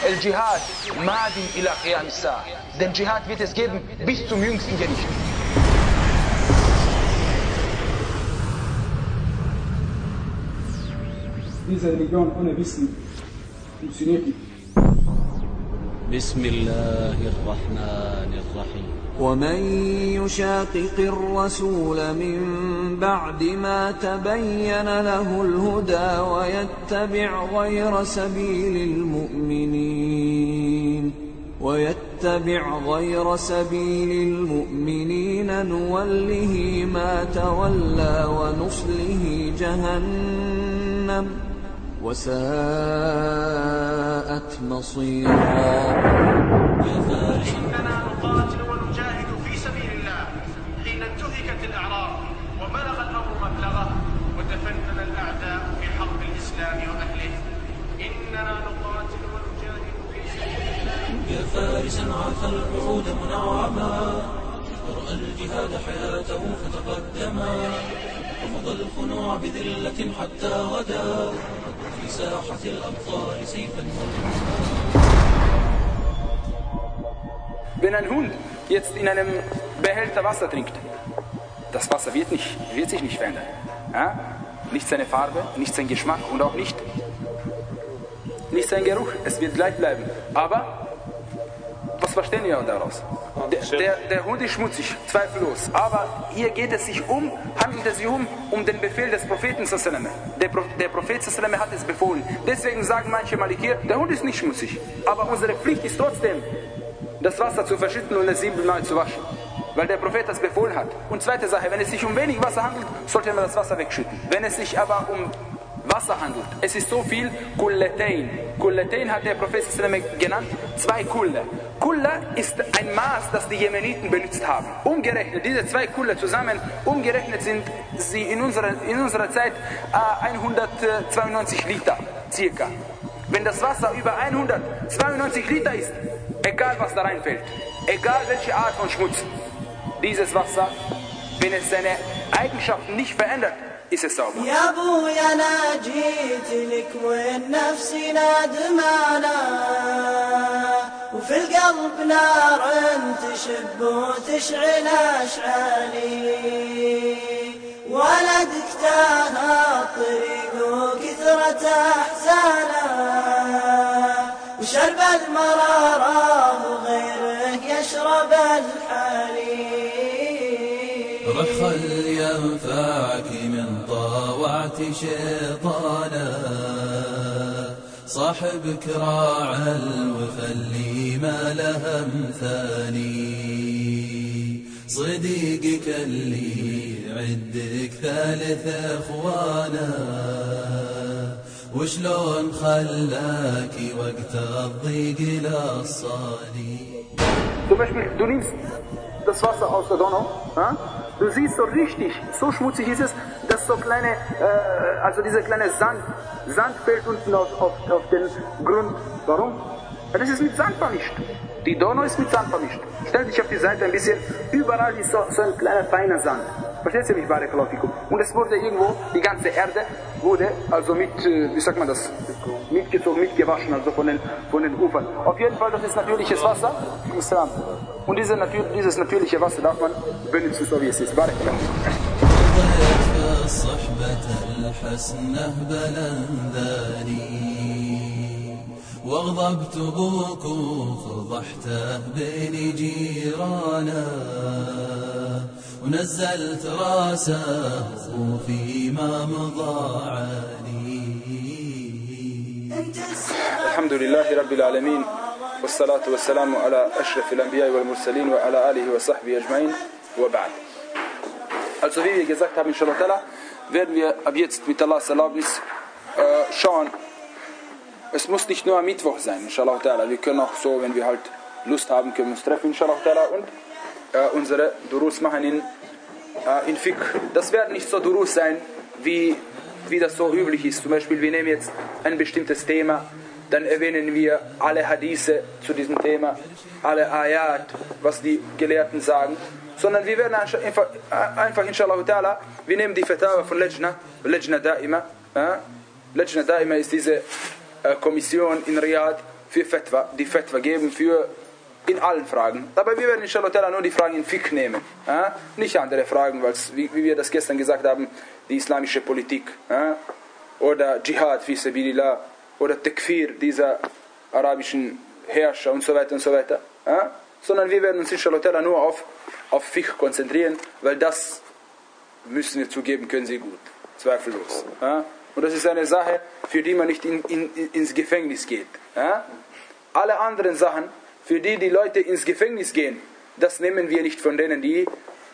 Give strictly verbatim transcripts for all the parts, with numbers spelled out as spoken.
El-Jihad madin ila qiyam as-sa'a. Den Dschihad wird es geben bis zum jüngsten Gericht. Diese Religion ohne Wissen funktioniert nicht. بسم الله الرحمن الرحيم ومن يشاقق الرسول من بعد ما تبين له الهدى ويتبع غير سبيل المؤمنين ويتبع غير سبيل المؤمنين نوله ما تولى ونصله جهنم وساءت مصيرا. إننا نقاتل ونجاهد في سبيل الله حين انتهكت الأعراض وبلغ الأمر مبلغه وتفنن الأعداء في حرب الإسلام وأهله. إننا نقاتل ونجاهد في سبيل الله. يا فارسا عاف الوعود منعما ورأى الجهاد حياته فتقدما وفضى الخنوع بذلة حتى غدا في ساحة الأبطال سيفا Wenn ein Hund jetzt in einem Behälter Wasser trinkt, das Wasser wird, nicht, wird sich nicht verändern. Ja? Nicht seine Farbe, nicht sein Geschmack und auch nicht, nicht sein Geruch. Es wird gleich bleiben. Aber, was verstehen wir daraus? Der, der, der Hund ist schmutzig, zweifellos. Aber hier geht es sich um, handelt es sich um, um den Befehl des Propheten. Der, Pro, der Prophet hat es befohlen. Deswegen sagen manche Malikir, der Hund ist nicht schmutzig. Aber unsere Pflicht ist trotzdem, das Wasser zu verschütten und es siebenmal zu waschen. Weil der Prophet das befohlen hat. Und zweite Sache, wenn es sich um wenig Wasser handelt, sollte man das Wasser wegschütten. Wenn es sich aber um Wasser handelt, es ist so viel, Kulletein. Kulletein hat der Prophet genannt, zwei Kulle. Kulle ist ein Maß, das die Jemeniten benutzt haben. Umgerechnet, diese zwei Kulle zusammen, umgerechnet sind sie in unserer, in unserer Zeit äh, hundertzweiundneunzig Liter, circa. Wenn das Wasser über hundertzweiundneunzig Liter ist, egal was da reinfällt, egal welche Art von Schmutz, dieses Wasser, wenn es seine Eigenschaften nicht verändert, ist es sauber. يا ابويا انا جيت لك والنفس نادمانا وفي القلب نار تشب وتشعل اشعالي ولدك تاه الطريق وكثرة احزانه وشرب المرارة وغيره يشرب الحليب. رخ ينفعك من طاوعت شيطانا صاحبك راعى الوفا اللي ما له مثالي صديقك اللي عندك ثالث اخوانا وشلون خلاكي وقت الضيق للصالي. Zum Beispiel, du nimmst das Wasser aus der Donau, ja? Du siehst so richtig, so schmutzig ist es, dass so kleine, äh, also dieser kleine Sand, Sand fällt unten auf, auf, auf den Grund. Warum? Ja, das ist mit Sand vermischt. Die Donau ist mit Sand vermischt. Stell dich auf die Seite ein bisschen, überall ist so, so ein kleiner feiner Sand. Verstehst du mich, Barakallahu? Und es wurde irgendwo, die ganze Erde wurde also mit, wie sagt man das, mitgezogen, mitgewaschen, also von den, von den Ufern. Auf jeden Fall, das ist natürliches Wasser. Und diese, dieses natürliche Wasser darf man benutzen, so wie es ist. Barakallahu. واغضبت ابوك وفضحته بين جيرانا ونزلت راسه وفيما مضى علي. الحمد لله رب العالمين والصلاة والسلام على أشرف الأنبياء والمرسلين وعلى آله وصحبه أجمعين وبعد. Also wie wir gesagt haben, inshallah, werden wir ab jetzt mit Allahs Erlaubnis äh, schauen. Es muss nicht nur am Mittwoch sein, inshallah. Wir können auch so, wenn wir halt Lust haben, können wir uns treffen, inshallah. Und äh, unsere Durus machen in, äh, in Fiqh. Das werden nicht so Durus sein, wie, wie das so üblich ist. Zum Beispiel, wir nehmen jetzt ein bestimmtes Thema, dann erwähnen wir alle Hadithe zu diesem Thema, alle Ayat, was die Gelehrten sagen. Sondern wir werden einfach, einfach inshallah, wir nehmen die Fatawa von Lejna, Lejna Daima. Äh? Lejna Daima ist diese Kommission in Riyadh für Fatwa, die Fatwa geben für in allen Fragen. Aber wir werden inshallah nur die Fragen in Fiqh nehmen. Ja? Nicht andere Fragen, weil wie, wie wir das gestern gesagt haben, die islamische Politik, ja? Oder Dschihad fi sabilillah oder Takfir dieser arabischen Herrscher und so weiter und so weiter. Ja? Sondern wir werden uns inshallah nur auf, auf Fiqh konzentrieren, weil das müssen wir zugeben, können sie gut. Zweifellos. Ja? Und das ist eine Sache, für die man nicht in, in, ins Gefängnis geht. Ja? Alle anderen Sachen, für die die Leute ins Gefängnis gehen, das nehmen wir nicht von denen, die,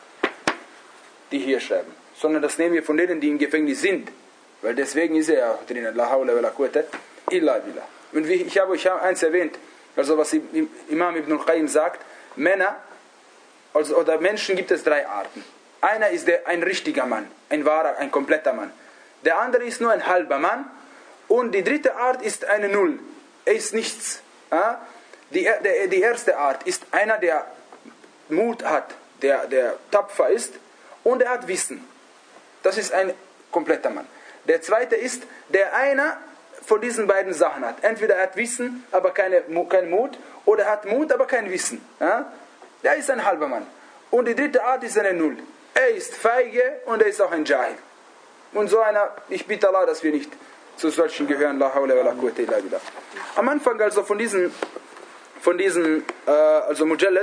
die hier schreiben, sondern das nehmen wir von denen, die im Gefängnis sind. Weil deswegen ist er ja drinnen. La hawla wa la quwwata illa billah. Und wie, ich habe euch eins erwähnt, also was Imam Ibn al-Qayyim sagt, Männer, also, oder Menschen gibt es drei Arten. Einer ist der, ein richtiger Mann, ein wahrer, ein kompletter Mann. Der andere ist nur ein halber Mann. Und die dritte Art ist eine Null. Er ist nichts. Ja? Die, der, die erste Art ist einer, der Mut hat, der, der tapfer ist und er hat Wissen. Das ist ein kompletter Mann. Der zweite ist, der einer von diesen beiden Sachen hat. Entweder er hat Wissen, aber keine, kein Mut, oder er hat Mut, aber kein Wissen. Ja? Der ist ein halber Mann. Und die dritte Art ist eine Null. Er ist feige und er ist auch ein Jahil. Und so einer, ich bitte Allah, dass wir nicht zu solchen gehören. La hawla wa la quwwata illa billah. Am Anfang also von diesen von diesen, äh, also Mujallad,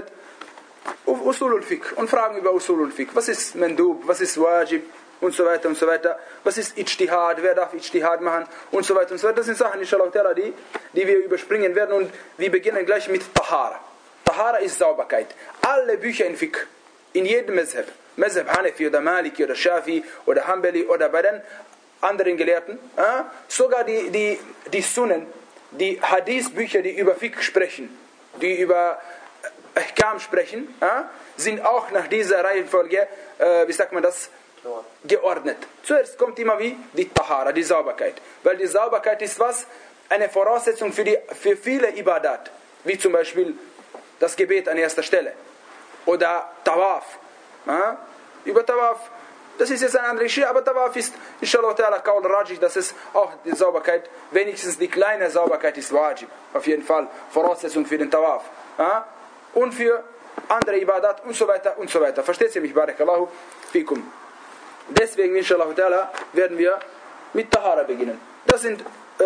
Usulul Fiqh und Fragen über Usulul Fiqh. Was ist Mandub, was ist Wajib und so weiter und so weiter. Was ist Ijtihad, wer darf Ijtihad machen und so weiter und so weiter. Das sind Sachen, inshallah, die, die wir überspringen werden und wir beginnen gleich mit Tahara. Tahara ist Sauberkeit. Alle Bücher in Fiqh, in jedem Mazhab, Mazhab Hanafi oder Maliki oder Shafi oder Hanbali oder bei den anderen Gelehrten, äh, sogar die, die, die Sunnen, die Hadith-Bücher, die über Fiqh sprechen, die über Ahkam sprechen, äh, sind auch nach dieser Reihenfolge, äh, wie sagt man das, geordnet. Zuerst kommt immer wie die Tahara, die Sauberkeit. Weil die Sauberkeit ist was? Eine Voraussetzung für, die, für viele Ibadat. Wie zum Beispiel das Gebet an erster Stelle. Oder Tawaf. Ja? Über Tawaf, das ist jetzt ein anderes Schritt, aber Tawaf ist, inshallah ta'ala, Qaul Rajih, das ist auch die Sauberkeit, wenigstens die kleine Sauberkeit ist Wajib. Auf jeden Fall Voraussetzung für den Tawaf. Ja? Und für andere Ibadat und so weiter und so weiter. Versteht ihr mich? Barakallahu fikum. Deswegen, inshallah ta'ala, werden wir mit Tahara beginnen. Das sind, äh,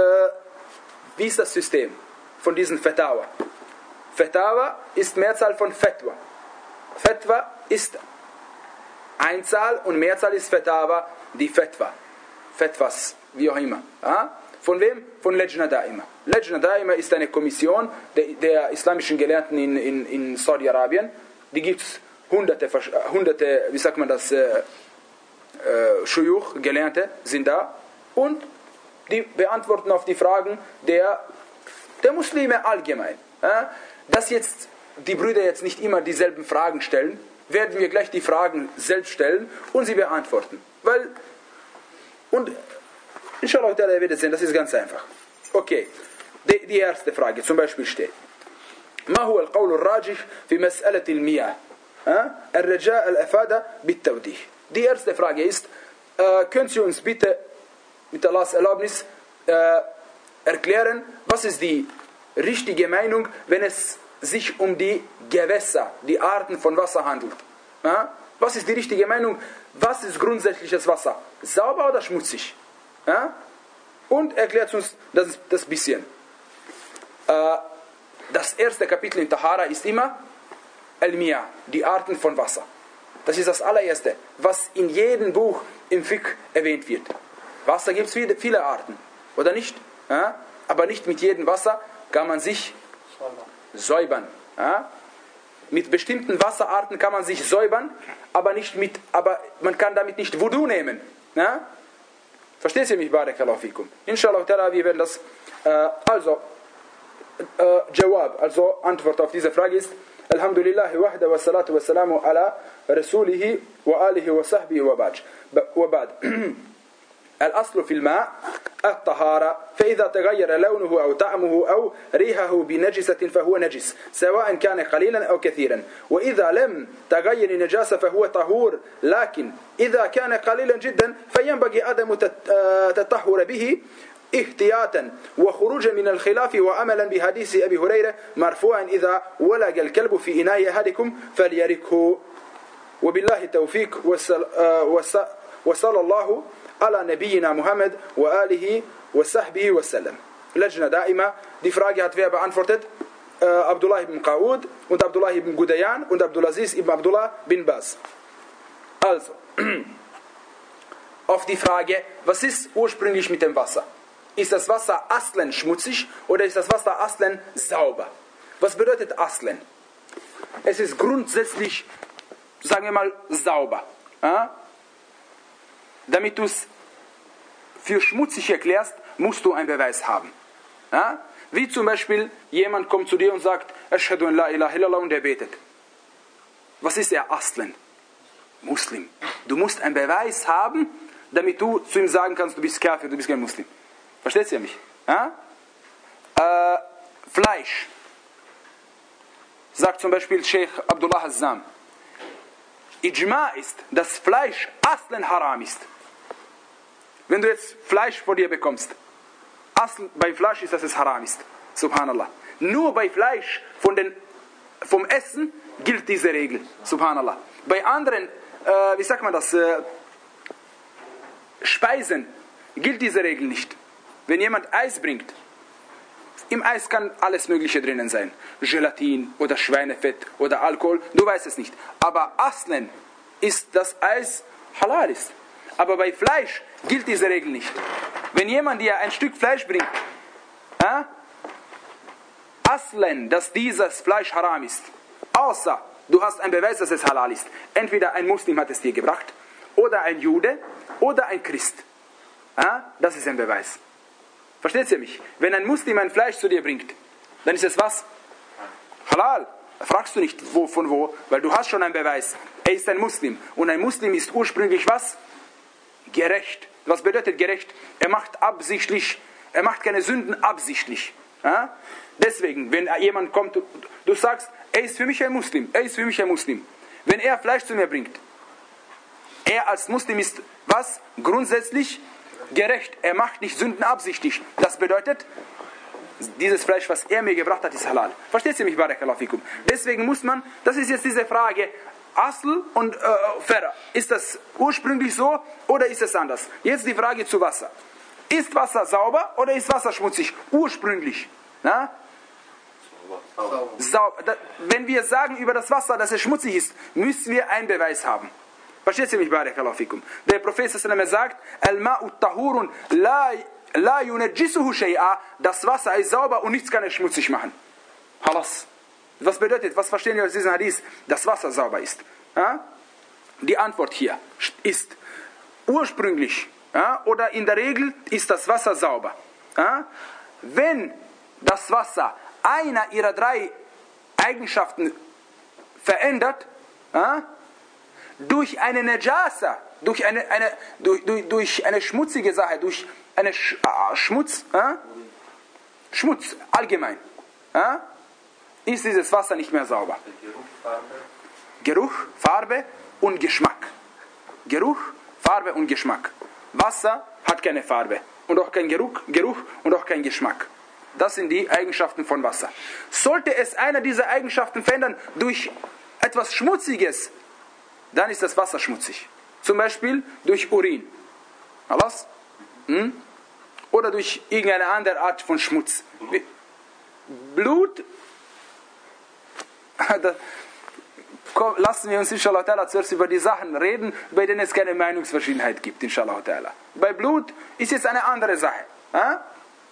wie ist das System von diesen Fatawa? Fatawa ist Mehrzahl von Fatwa. Fatwa ist Einzahl und Mehrzahl ist Fatawa, die Fatwa. Fatwas, wie auch immer. Ja? Von wem? Von Lajna Daima. Lajna Daima ist eine Kommission der, der islamischen Gelehrten in, in, in Saudi-Arabien. Die gibt es hunderte, hunderte, wie sagt man das, äh, äh, Shuyukh, Gelehrte sind da. Und die beantworten auf die Fragen der, der Muslime allgemein. Ja? Dass jetzt die Brüder jetzt nicht immer dieselben Fragen stellen, werden wir gleich die Fragen selbst stellen und sie beantworten. Weil, und inshallah, ihr werdet sehen, das ist ganz einfach. Okay, die, die erste Frage zum Beispiel steht: ما هو القول الراجح في مسألة المياه؟ الرجاء الأفادة بالتوضيح. Die erste Frage ist, äh, können Sie uns bitte mit Allahs Erlaubnis äh, erklären, was ist die richtige Meinung, wenn es sich um die Gewässer, die Arten von Wasser handelt? Ja? Was ist die richtige Meinung? Was ist grundsätzliches Wasser? Sauber oder schmutzig? Ja? Und erklärt uns das, das bisschen. Äh, das erste Kapitel in Tahara ist immer Al-Miyah, die Arten von Wasser. Das ist das allererste, was in jedem Buch im Fiqh erwähnt wird. Wasser gibt es viele, viele Arten, oder nicht? Ja? Aber nicht mit jedem Wasser kann man sich säubern. Ja? Mit bestimmten Wasserarten kann man sich säubern, aber, nicht mit, aber man kann damit nicht Wudu nehmen. Ja? Versteht ihr mich? Barakallahu fikum. Inshallah ta'ala, wir werden das. Äh, also, äh, Jawab, also Antwort auf diese Frage ist: Alhamdulillah wahda wa salatu wa salamu ala rasulihi wa alihi wa sahbihi wa ba'd. الأصل في الماء الطهارة، فإذا تغير لونه أو طعمه أو ريحه بنجسة فهو نجس سواء كان قليلا أو كثيرا، وإذا لم تغير النجاسة فهو طهور، لكن إذا كان قليلا جدا فينبغي عدم التطهر به احتياطا وخروجا من الخلاف وأملا بحديث أبي هريرة مرفوعا إذا ولج الكلب في إناء أحدكم فليركه وبالله التوفيق وصلى الله على نبينا Muhammad وآله وصحبه وسلم. Lejna Daima, die Frage hat wer beantwortet? Äh, Abdullah ibn Qa'ud und Abdullah ibn Gudayan und Abdulaziz ibn Abdullah bin Baz. Also, auf die Frage, was ist ursprünglich mit dem Wasser? Ist das Wasser aslen schmutzig oder ist das Wasser aslen sauber? Was bedeutet aslen? Es ist grundsätzlich, sagen wir mal, sauber. Ja? Damit du es für schmutzig erklärst, musst du einen Beweis haben. Ja? Wie zum Beispiel, jemand kommt zu dir und sagt, Ashhadu an la ilaha illallah, und er betet. Was ist er? Aslen. Muslim. Du musst einen Beweis haben, damit du zu ihm sagen kannst, du bist Kafir, du bist kein Muslim. Versteht ihr mich? Ja? Äh, Fleisch. Sagt zum Beispiel Sheikh Abdullah Azzam. Ijma ist, dass Fleisch aslen haram ist. Wenn du jetzt Fleisch vor dir bekommst, asl, bei Fleisch ist, dass es haram ist. Subhanallah. Nur bei Fleisch von den, vom Essen gilt diese Regel. Subhanallah. Bei anderen, äh, wie sagt man das, äh, Speisen gilt diese Regel nicht. Wenn jemand Eis bringt, im Eis kann alles Mögliche drinnen sein. Gelatin oder Schweinefett oder Alkohol, du weißt es nicht. Aber aslen ist, dass Eis halal ist. Aber bei Fleisch gilt diese Regel nicht. Wenn jemand dir ein Stück Fleisch bringt, äh, aslen, dass dieses Fleisch haram ist, außer du hast einen Beweis, dass es halal ist. Entweder ein Muslim hat es dir gebracht, oder ein Jude, oder ein Christ. Äh, das ist ein Beweis. Versteht ihr mich? Wenn ein Muslim ein Fleisch zu dir bringt, dann ist es was? Halal. Da fragst du nicht, wo, von wo, weil du hast schon einen Beweis. Er ist ein Muslim. Und ein Muslim ist ursprünglich was? Gerecht. Was bedeutet gerecht? Er macht absichtlich, er macht keine Sünden absichtlich. Ja? Deswegen, wenn jemand kommt, du, du sagst, er ist für mich ein Muslim, er ist für mich ein Muslim. Wenn er Fleisch zu mir bringt, er als Muslim ist was? Grundsätzlich gerecht. Er macht nicht Sünden absichtlich. Das bedeutet, dieses Fleisch, was er mir gebracht hat, ist halal. Versteht ihr mich, Barakallahu fikum? Deswegen muss man, das ist jetzt diese Frage, Asl und äh, Ferra. Ist das ursprünglich so oder ist es anders? Jetzt die Frage zu Wasser. Ist Wasser sauber oder ist Wasser schmutzig? Ursprünglich. Na? Sauber. Sauber. Da, wenn wir sagen über das Wasser, dass es schmutzig ist, müssen wir einen Beweis haben. Versteht ihr mich, Barakallahu fikum? Der Prophet sagt, Al-Ma'u tahurun la, la yunajjisuhu shay'a. Das Wasser ist sauber und nichts kann es schmutzig machen. Halas. Was bedeutet, was verstehen wir aus diesem Hadith? Das Wasser sauber ist. Ja? Die Antwort hier ist, ursprünglich ja, oder in der Regel ist das Wasser sauber. Ja? Wenn das Wasser einer ihrer drei Eigenschaften verändert, ja, durch eine Najasa, durch eine, eine, durch, durch, durch eine schmutzige Sache, durch einen Sch, äh, Schmutz, äh? Schmutz allgemein, äh? ist dieses Wasser nicht mehr sauber. Geruch, Farbe. Geruch, Farbe und Geschmack. Geruch, Farbe und Geschmack. Wasser hat keine Farbe und auch kein Geruch, Geruch und auch kein Geschmack. Das sind die Eigenschaften von Wasser. Sollte es einer dieser Eigenschaften verändern durch etwas Schmutziges, dann ist das Wasser schmutzig. Zum Beispiel durch Urin. Alles? Hm? Oder durch irgendeine andere Art von Schmutz. Blut. Da, komm, lassen wir uns inshallah ta'ala zuerst über die Sachen reden, bei denen es keine Meinungsverschiedenheit gibt, inshallah ta'ala. Bei Blut ist jetzt eine andere Sache. Ja?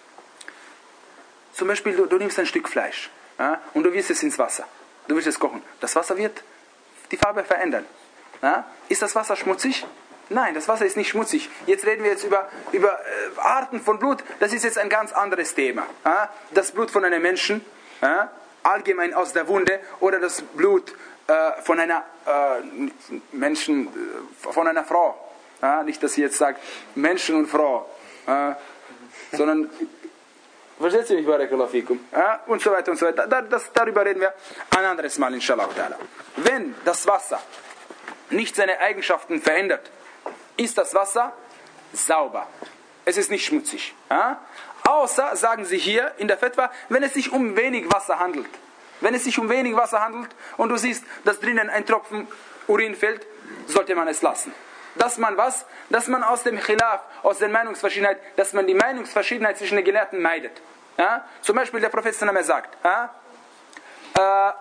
Zum Beispiel, du, du nimmst ein Stück Fleisch, ja, und du wirfst es ins Wasser. Du willst es kochen. Das Wasser wird die Farbe verändern. Ja? Ist das Wasser schmutzig? Nein, das Wasser ist nicht schmutzig. Jetzt reden wir jetzt über, über äh, Arten von Blut. Das ist jetzt ein ganz anderes Thema. Ja? Das Blut von einem Menschen, ja? allgemein aus der Wunde, oder das Blut äh, von einer äh, Menschen, äh, von einer Frau. Ja? Nicht, dass sie jetzt sagt, Menschen und Frau, ja? sondern versteht ihr mich, Barakallahu fikum? Ja? Und so weiter und so weiter. Da, das, darüber reden wir ein anderes Mal, inshallah ta'ala. Wenn das Wasser nicht seine Eigenschaften verändert, ist das Wasser sauber. es ist nicht schmutzig. Ja? Außer, sagen sie hier in der Fetwa, wenn es sich um wenig Wasser handelt. Wenn es sich um wenig Wasser handelt und du siehst, dass drinnen ein Tropfen Urin fällt, sollte man es lassen. Dass man was? Dass man aus dem Khilaf, aus der Meinungsverschiedenheit, dass man die Meinungsverschiedenheit zwischen den Gelehrten meidet. Ja? Zum Beispiel der Prophet sagt, ja? äh,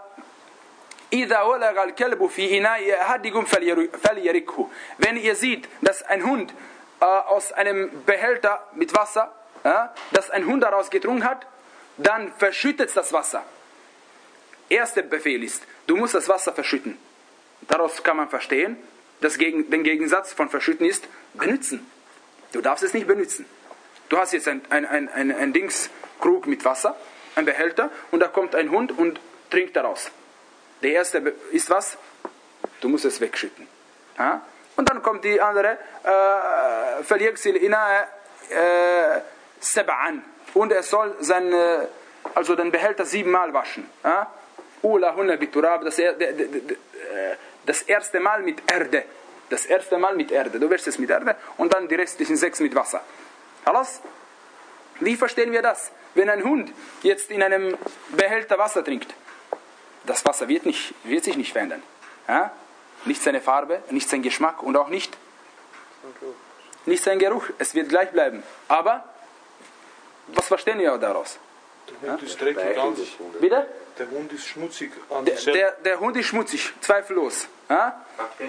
wenn ihr seht, dass ein Hund äh, aus einem Behälter mit Wasser, ja, dass ein Hund daraus getrunken hat, dann verschüttet das Wasser. Erster Befehl ist, du musst das Wasser verschütten. Daraus kann man verstehen, dass gegen, den Gegensatz von verschütten ist benutzen. Du darfst es nicht benutzen. Du hast jetzt ein, ein, ein, ein, ein Dingskrug mit Wasser, ein Behälter, und da kommt ein Hund und trinkt daraus. Der erste ist was? Du musst es wegschütten. Ja? Und dann kommt die andere, فَلْيَغْسِلْ إِنَاءَ سَبْعًا, und er soll sein, also den Behälter siebenmal waschen. Ja? أُولَهُنَّ بِتُرَابٍ, das, das erste Mal mit Erde. Das erste Mal mit Erde. Du wäschst es mit Erde und dann die restlichen sechs mit Wasser. Alles? Wie verstehen wir das? Wenn ein Hund jetzt in einem Behälter Wasser trinkt, das Wasser wird, nicht, wird sich nicht verändern. Ja? Nicht seine Farbe, nicht sein Geschmack und auch nicht, nicht sein Geruch. Es wird gleich bleiben. Aber, was verstehen wir daraus? Der Hund ist dreckig an sich. Bitte? Der Hund ist schmutzig an der, sich. Der, der Hund ist schmutzig, zweifellos. Ja?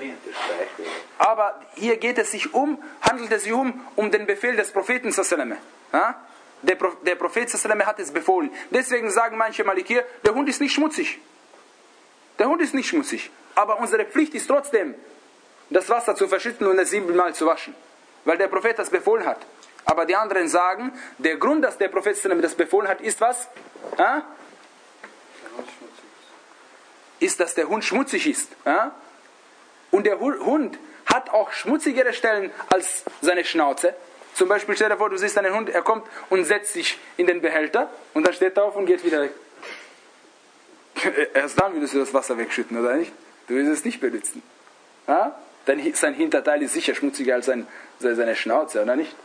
Aber hier geht es sich um, handelt es sich um, um den Befehl des Propheten sallallahu alaihi wasallam. Der, Pro, der Prophet sallallahu alaihi wasallam hat es befohlen. Deswegen sagen manche Malikir, der Hund ist nicht schmutzig. Der Hund ist nicht schmutzig. Aber unsere Pflicht ist trotzdem, das Wasser zu verschütten und es siebenmal zu waschen. Weil der Prophet das befohlen hat. Aber die anderen sagen, der Grund, dass der Prophet sallallahu alaihi wasallam das befohlen hat, ist was? Ja? Ist, dass der Hund schmutzig ist. Ja? Und der Hund hat auch schmutzigere Stellen als seine Schnauze. Zum Beispiel stell dir vor, du siehst einen Hund, er kommt und setzt sich in den Behälter und dann steht er auf und geht wieder weg. Erst dann würdest du das Wasser wegschütten, oder nicht? Du willst es nicht benutzen. Ja? Dann sein Hinterteil ist sicher schmutziger als sein, seine Schnauze, oder nicht?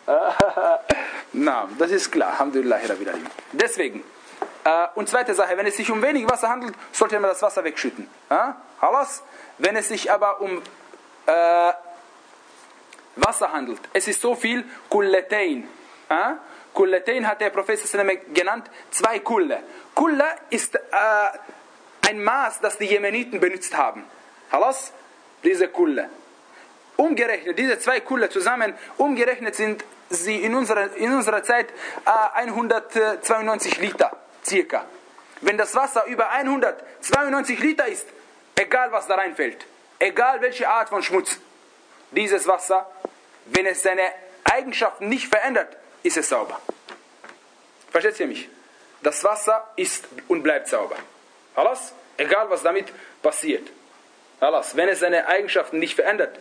Na, das ist klar. Alhamdulillah. Deswegen. Äh, und zweite Sache, wenn es sich um wenig Wasser handelt, sollte man das Wasser wegschütten. Ja? Alles? Wenn es sich aber um äh, Wasser handelt, es ist so viel, Kulletein. Ja? Kulletein hat der Prophet genannt, zwei Kulle. Kulle ist äh, ein Maß, das die Jemeniten benutzt haben. Halas? Diese Kulle. Umgerechnet, diese zwei Kulle zusammen, umgerechnet sind sie in unserer, in unserer Zeit äh, hundertzweiundneunzig Liter, circa. Wenn das Wasser über hundertzweiundneunzig Liter ist, egal was da reinfällt, egal welche Art von Schmutz, dieses Wasser, wenn es seine Eigenschaften nicht verändert, ist es sauber. Versteht ihr mich? Das Wasser ist und bleibt sauber. Alles? Egal was damit passiert. Alles. Wenn es seine Eigenschaften nicht verändert,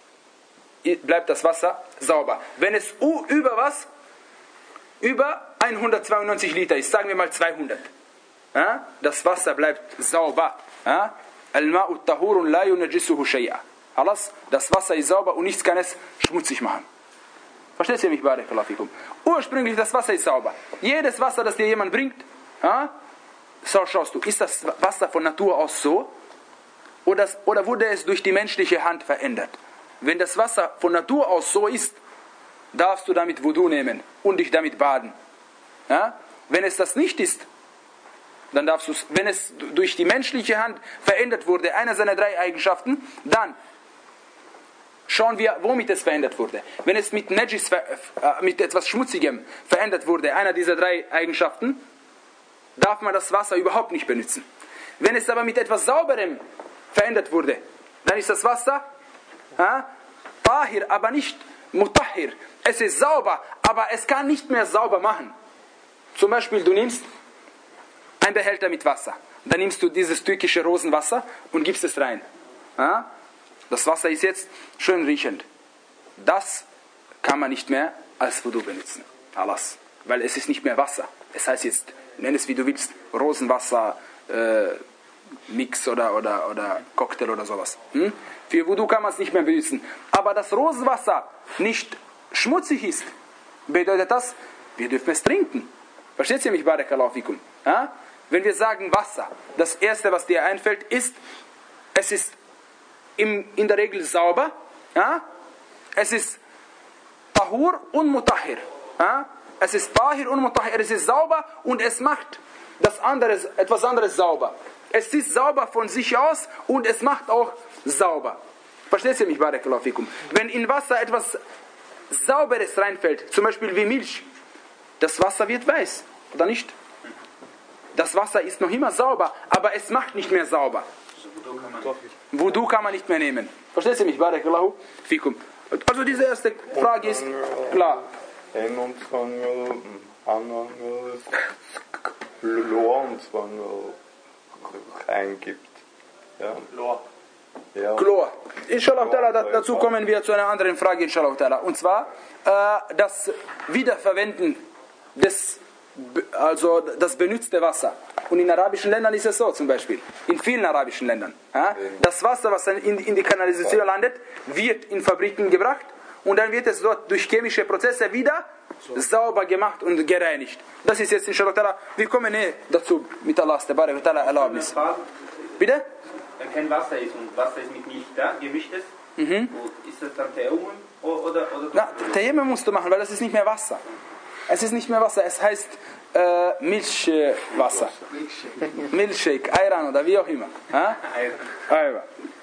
bleibt das Wasser sauber. Wenn es über was? Über hundertzweiundneunzig Liter ist, sagen wir mal zweihundert. Ja? Das Wasser bleibt sauber. Ja? Al-ma'u tahurun la yunajjisuhu shay'a. Alles? Das Wasser ist sauber und nichts kann es schmutzig machen. Versteht ihr mich, Barakallahu fikum? Ursprünglich das Wasser ist sauber. Jedes Wasser, das dir jemand bringt, ja, so schaust du, ist das Wasser von Natur aus so? Oder, oder wurde es durch die menschliche Hand verändert? Wenn das Wasser von Natur aus so ist, darfst du damit Wudu nehmen und dich damit baden. Ja? Wenn es das nicht ist, dann darfst du es, wenn es durch die menschliche Hand verändert wurde, einer seiner drei Eigenschaften, dann schauen wir, womit es verändert wurde. Wenn es mit Najis, mit etwas Schmutzigem verändert wurde, einer dieser drei Eigenschaften, darf man das Wasser überhaupt nicht benutzen. Wenn es aber mit etwas Sauberem verändert wurde, dann ist das Wasser äh, Tahir, aber nicht Mutahhir. Es ist sauber, aber es kann nicht mehr sauber machen. Zum Beispiel, du nimmst ein Behälter mit Wasser. Dann nimmst du dieses türkische Rosenwasser und gibst es rein. Äh? Das Wasser ist jetzt schön riechend. Das kann man nicht mehr als Wudu benutzen. Alles. Weil es ist nicht mehr Wasser. Es heißt jetzt, nenn es wie du willst, Rosenwasser, äh, Mix oder, oder, oder Cocktail oder sowas. Hm? Für Wudu kann man es nicht mehr benutzen. Aber das Rosenwasser nicht schmutzig ist, bedeutet das, wir dürfen es trinken. Versteht ihr mich, Barakallahu fikum? Ja? Wenn wir sagen Wasser, das erste, was dir einfällt, ist, es ist im, in der Regel sauber, ja? Es ist Tahur und Mutahhir. Ja? Es ist Tahir und Mutahhir, es ist sauber und es macht das andere, etwas anderes sauber. Es ist sauber von sich aus und es macht auch sauber. Versteht ihr mich, Barakallahu fikum? Wenn in Wasser etwas Sauberes reinfällt, zum Beispiel wie Milch, das Wasser wird weiß, oder nicht? Das Wasser ist noch immer sauber, aber es macht nicht mehr sauber. Wudu kann man nicht mehr nehmen. Versteht ihr mich, Barakallahu fikum? Also diese erste Frage ist klar. En ons kan wel aanhangen Loor ons van wel eingibt. Ja. Loor. Ja. Chlor. Inshallah, dazu kommen wir zu einer anderen Frage, inshallah. Und zwar äh, das Wiederverwenden des, also das benutzte Wasser. Und in arabischen Ländern ist es so zum Beispiel. In vielen arabischen Ländern. Ja? Das Wasser, was in, in die Kanalisation landet, wird in Fabriken gebracht und dann wird es dort durch chemische Prozesse wieder sauber gemacht und gereinigt. Das ist jetzt inshallah. Wir kommen eh dazu mit Allahs Erlaubnis. Bitte? Wenn kein Wasser ist und Wasser ist mit Milch da, gemischt ist, mhm. ist das dann Tayammum oder, oder Na, Tayammum musst du machen, weil das ist nicht mehr Wasser. Es ist nicht mehr Wasser, es heißt äh, Milchwasser. Milchshake, Ayran oder wie auch immer. Ayran.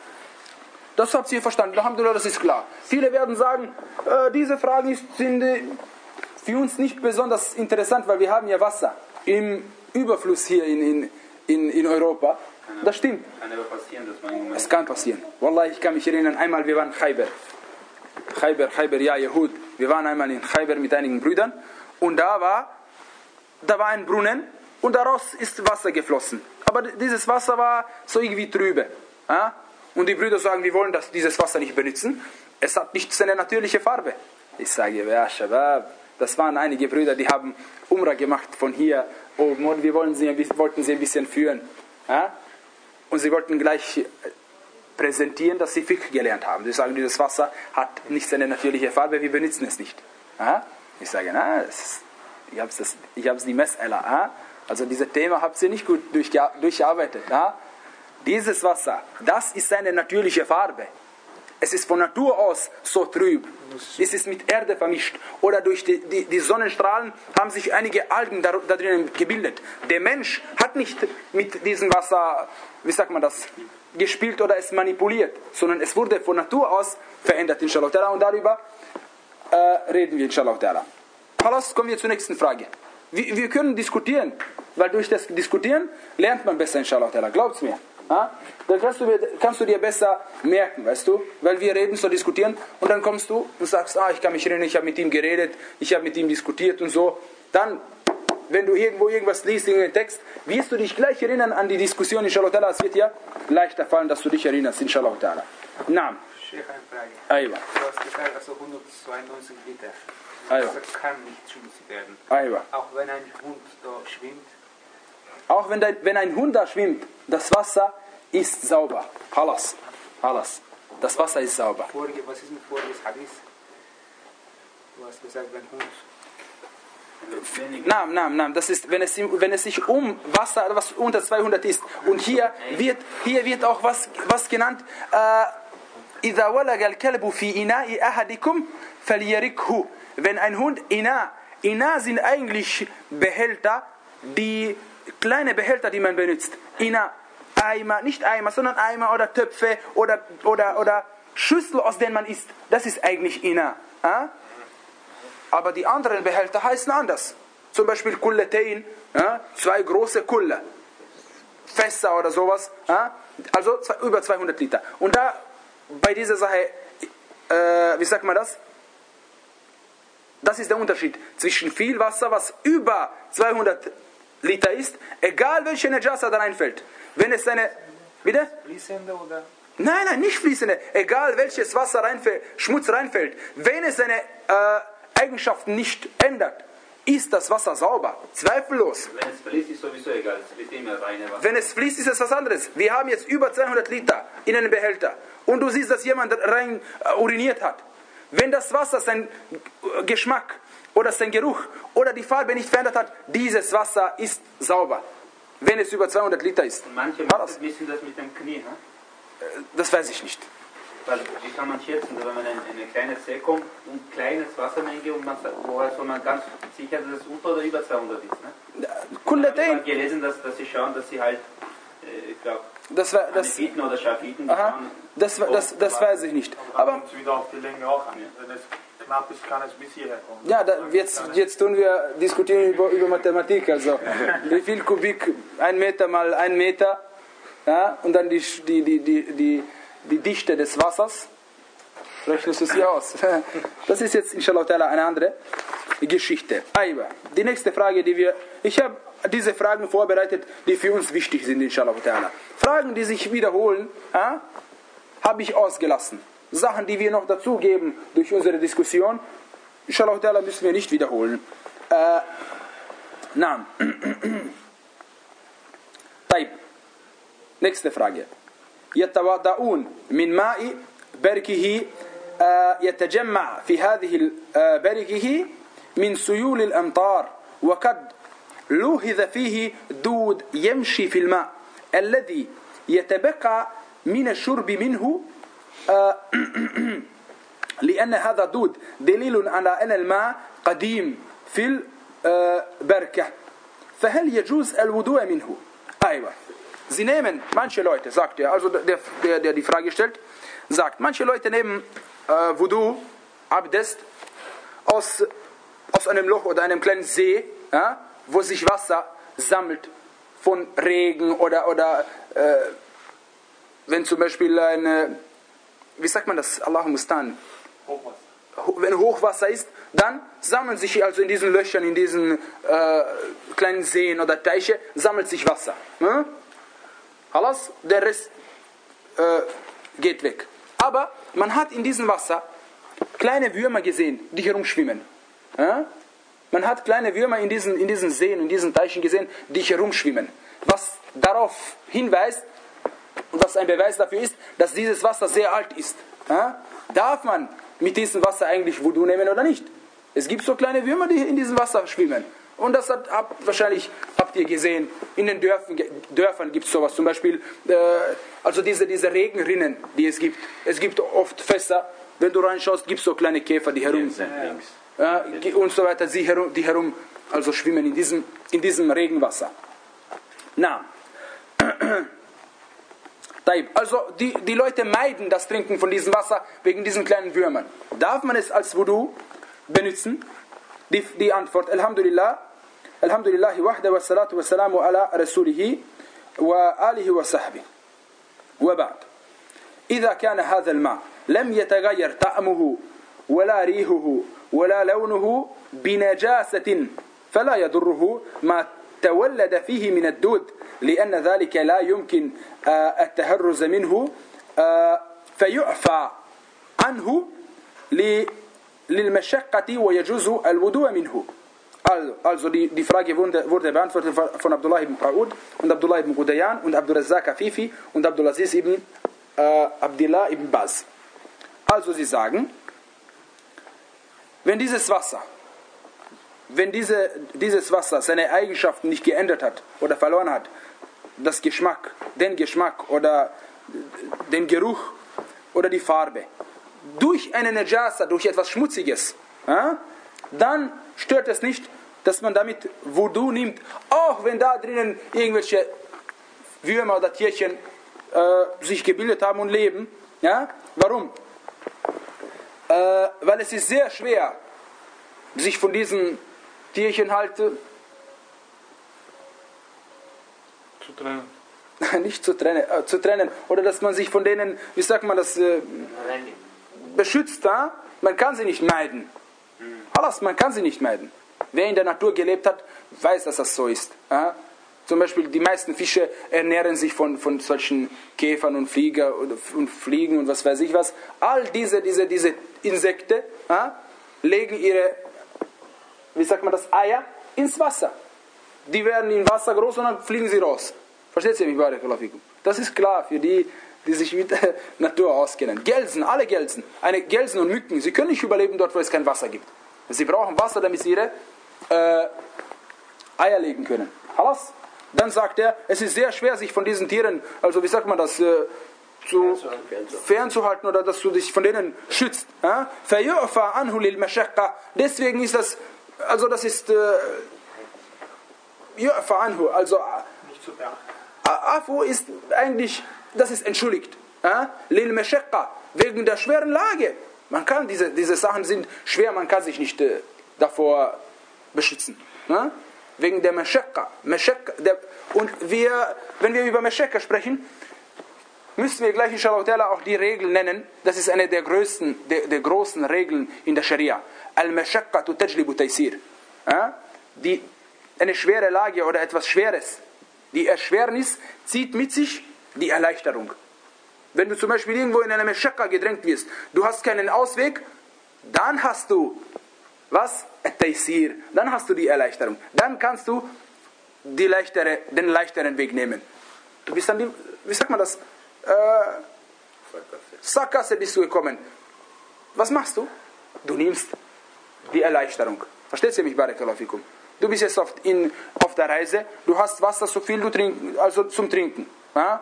Das habt ihr verstanden, Alhamdulillah, das ist klar. Viele werden sagen, äh, diese Fragen sind äh, für uns nicht besonders interessant, weil wir haben ja Wasser im Überfluss hier in, in, in, in Europa. Das stimmt. Kann aber passieren, dass man es kann passieren. Wallah, ich kann mich erinnern, einmal wir waren in Khaybar. Khaybar, Khaybar, ja, Yehud. Wir waren einmal in Khaybar mit einigen Brüdern und da war, da war ein Brunnen und daraus ist Wasser geflossen. Aber dieses Wasser war so irgendwie trübe. Ja? Und die Brüder sagen, wir wollen das, dieses Wasser nicht benutzen. Es hat nicht seine natürliche Farbe. Ich sage, ja, Shabab, das waren einige Brüder, die haben Umrah gemacht von hier oben und wir wollen sie, wollten sie ein bisschen führen. Ja? Und sie wollten gleich präsentieren, dass sie Fiqh gelernt haben. Sie sagen, dieses Wasser hat nicht seine natürliche Farbe, wir benutzen es nicht. Ja? Ich sage, na, das ist, ich habe es ich hab's die Mes'ala. Ja? Also dieses Thema habt ihr nicht gut durchgearbeitet. Ja? Dieses Wasser, das ist seine natürliche Farbe. Es ist von Natur aus so trüb. Es ist mit Erde vermischt. Oder durch die, die, die Sonnenstrahlen haben sich einige Algen da, da drinnen gebildet. Der Mensch hat nicht mit diesem Wasser, wie sagt man das, gespielt oder es manipuliert, sondern es wurde von Natur aus verändert, inshallah ta'ala. Und darüber äh, reden wir, inshallah ta'ala. Alles, kommen wir zur nächsten Frage. Wir, wir können diskutieren, weil durch das Diskutieren lernt man besser, inshallah ta'ala. Glaubt's mir. Ja? Dann kannst du, kannst du dir besser merken, weißt du, weil wir reden, so diskutieren und dann kommst du und sagst, ah, ich kann mich erinnern, ich habe mit ihm geredet, ich habe mit ihm diskutiert und so. Dann, wenn du irgendwo irgendwas liest, irgendeinen Text, wirst du dich gleich erinnern an die Diskussion, inshallah ta'ala. Es wird dir leichter fallen, dass du dich erinnerst, inshallah ta'ala. Naam. Sheikh, eine Frage. Aywa. Du hast gesagt, also hundertzweiundneunzig Liter. Aywa. Das kann nicht schmutzig werden. Aywa. Auch wenn ein Hund da schwimmt. Auch wenn, dein, wenn ein Hund da schwimmt, das Wasser ist sauber. Halas. Halas. Das Wasser ist sauber. Vorige, was ist mit voriges Hadith? Du hast gesagt, wenn Hund... Nein, nein, nein. Das ist, wenn es, wenn es sich um Wasser, was unter zweihundert ist. Und hier wird, hier wird auch was, was genannt. إِذَا وَلَغَ الْكَلْبُ فِي إِنَاءِ أَحَدِكُمْ فَلْيَرِكْهُ. Wenn ein Hund, Ina, Ina sind eigentlich Behälter, die kleine Behälter, die man benutzt. Ina, Eimer, nicht Eimer, sondern Eimer oder Töpfe oder, oder, oder Schüssel, aus denen man isst. Das ist eigentlich Ina. Ja? Aber die anderen Behälter heißen anders. Zum Beispiel Kulletein, ja? Zwei große Kulle. Fässer oder sowas. Ja? Also zwei, über zweihundert Liter. Und da, bei dieser Sache, äh, wie sagt man das? Das ist der Unterschied zwischen viel Wasser, was über zweihundert Liter ist, egal welche Najasa da reinfällt. Wenn es eine, bitte? Fließende oder? Nein, nein, nicht fließende. Egal welches Wasser reinfällt, Schmutz reinfällt. Wenn es seine äh, Eigenschaften nicht ändert, ist das Wasser sauber. Zweifellos. Wenn es fließt, ist sowieso egal. Es wird immer reine Wasser. Wenn es fließt, ist es was anderes. Wir haben jetzt über zweihundert Liter in einem Behälter. Und du siehst, dass jemand rein äh, uriniert hat. Wenn das Wasser seinen Geschmack oder sein Geruch oder die Farbe nicht verändert hat, dieses Wasser ist sauber, wenn es über zweihundert Liter ist. Und manche Menschen wissen das mit dem Knie, ne? Das weiß ich nicht. Weil, wie kann man schätzen, wenn man in eine kleine See kommt und kleines Wassermenge und man sagt, woher soll man ganz sicher, dass es unter oder über zweihundert ist, ne? Ich habe gelesen, dass, dass sie schauen, dass sie halt, äh, ich glaube, Hanefiten oder Schafiten schauen. Das, das, das weiß ich nicht. Aber kommt es wieder auf die Länge auch an. Wenn es knapp ist, kann es bis hierher kommen. Ja, da, jetzt, jetzt tun wir, diskutieren über, über Mathematik, also wie viel Kubik, ein Meter mal ein Meter, ja, und dann die, die, die, die, die, die Dichte des Wassers, rechnest du sie aus. Das ist jetzt inshallah eine andere Geschichte. Aber die nächste Frage, die wir, ich habe diese Fragen vorbereitet, die für uns wichtig sind, inshallah. Fragen, die sich wiederholen, ja, habe ich ausgelassen. Sachen, die wir noch dazugeben durch unsere Diskussion, inshallah müssen wir nicht wiederholen. Äh, Naam. Taib. Nächste Frage. يتوضؤون من ماء بركه يتجمع في هذه بركه من سيول الأمطار وقد لوحظ فيه دود يمشي في الماء الذي يتبقى من الشرب منه لأن هذا دود دليل على أن الماء قديم في البركة فهل يجوز الوضوء منه؟ أيوة. Sie nehmen, manche Leute, sagt er, also der, der, der die Frage stellt, sagt, manche Leute nehmen äh, Wudu, Abdest, aus, aus einem Loch oder einem kleinen See, ja, wo sich Wasser sammelt von Regen oder, oder äh, wenn zum Beispiel eine, wie sagt man das, Allahu Mustan, Hochwasser. Wenn Hochwasser ist, dann sammeln sich also in diesen Löchern, in diesen äh, kleinen Seen oder Teiche, sammelt sich Wasser. Hm? Alles, der Rest äh, geht weg. Aber man hat in diesem Wasser kleine Würmer gesehen, die herumschwimmen. Ja? Man hat kleine Würmer in diesen, in diesen Seen, in diesen Teichen gesehen, die herumschwimmen. Was darauf hinweist, und was ein Beweis dafür ist, dass dieses Wasser sehr alt ist. Ja? Darf man mit diesem Wasser eigentlich Wudu nehmen oder nicht? Es gibt so kleine Würmer, die in diesem Wasser schwimmen. Und das hat, habt, wahrscheinlich habt ihr gesehen, in den Dörfern, Dörfern gibt es sowas. Zum Beispiel, äh, also diese, diese Regenrinnen, die es gibt. Es gibt oft Fässer, wenn du reinschaust, gibt es so kleine Käfer, die herum, äh, und so weiter, die herum, die herum also schwimmen in diesem, in diesem Regenwasser. Na, also die, die Leute meiden das Trinken von diesem Wasser wegen diesen kleinen Würmern. Darf man es als Wudu benutzen? Die, die Antwort, Alhamdulillah, Alhamdulillah, wahda wa salatu wa salamu ala rasulihi wa alihi wa sahbihi. وبعد إذا كان هذا الماء لم يتغير طعمه ولا ريحه ولا لونه بنجاسة فلا يضره ما تولد فيه من الدود لأن ذلك لا يمكن التهرز منه فيعفى عنه للمشقة ويجوز الوضوء منه. Also, also die, die Frage wurde, wurde beantwortet von Abdullah ibn Qa'ud und Abdullah ibn Qudayan und Abdurrazzaq Afifi und Abdulaziz ibn äh, Abdullah ibn Baz. Also sie sagen, wenn dieses Wasser, wenn diese, dieses Wasser seine Eigenschaften nicht geändert hat oder verloren hat, das Geschmack, den Geschmack oder den Geruch oder die Farbe, durch eine Najasa, durch etwas Schmutziges, ja, dann stört es nicht, dass man damit Wudu nimmt, auch wenn da drinnen irgendwelche Würmer oder Tierchen äh, sich gebildet haben und leben. Ja? Warum? Äh, weil es ist sehr schwer, sich von diesen Tierchen halt äh, zu trennen. nicht zu trennen, äh, zu trennen. Oder dass man sich von denen, wie sagt man das, äh, beschützt. Ja? Man kann sie nicht meiden. Alles, man kann sie nicht meiden. Wer in der Natur gelebt hat, weiß, dass das so ist. Ja? Zum Beispiel die meisten Fische ernähren sich von, von solchen Käfern und Flieger und Fliegen und was weiß ich was. All diese, diese, diese Insekten ja, legen ihre, wie sagt man das, Eier ins Wasser. Die werden im Wasser groß und dann fliegen sie raus. Versteht ihr mich? Das ist klar für die, die sich mit der Natur auskennen. Gelsen, alle Gelsen, eine Gelsen und Mücken, sie können nicht überleben dort, wo es kein Wasser gibt. Sie brauchen Wasser, damit sie ihre äh, Eier legen können. Halas? Dann sagt er, es ist sehr schwer, sich von diesen Tieren, also wie sagt man das, äh, zu fernzuhalten oder dass du dich von denen schützt. Ja? Deswegen ist das, also das ist, äh, also Afu ist eigentlich, das ist entschuldigt. Ja? Wegen der schweren Lage. Man kann, diese, diese Sachen sind schwer, man kann sich nicht äh, davor beschützen. Ja? Wegen der Mashaqqa. Und wir, wenn wir über Mashaqqa sprechen, müssen wir gleich inshallah auch die Regel nennen. Das ist eine der größten, der, der großen Regeln in der Scharia. Al-Mashaqqatu tajlibu taysir. Ja? Die, eine schwere Lage oder etwas Schweres, die Erschwernis zieht mit sich die Erleichterung. Wenn du zum Beispiel irgendwo in eine Mashaqqa gedrängt wirst, du hast keinen Ausweg, dann hast du was? At-Taysir. Dann hast du die Erleichterung. Dann kannst du die leichtere, den leichteren Weg nehmen. Du bist dann, die, wie sagt man das? Äh, Sackgasse bist du gekommen. Was machst du? Du nimmst die Erleichterung. Versteht ihr mich, Barakallahu fikum? Du bist jetzt auf, in, auf der Reise, du hast Wasser so viel du trinken, also zum Trinken. Ja?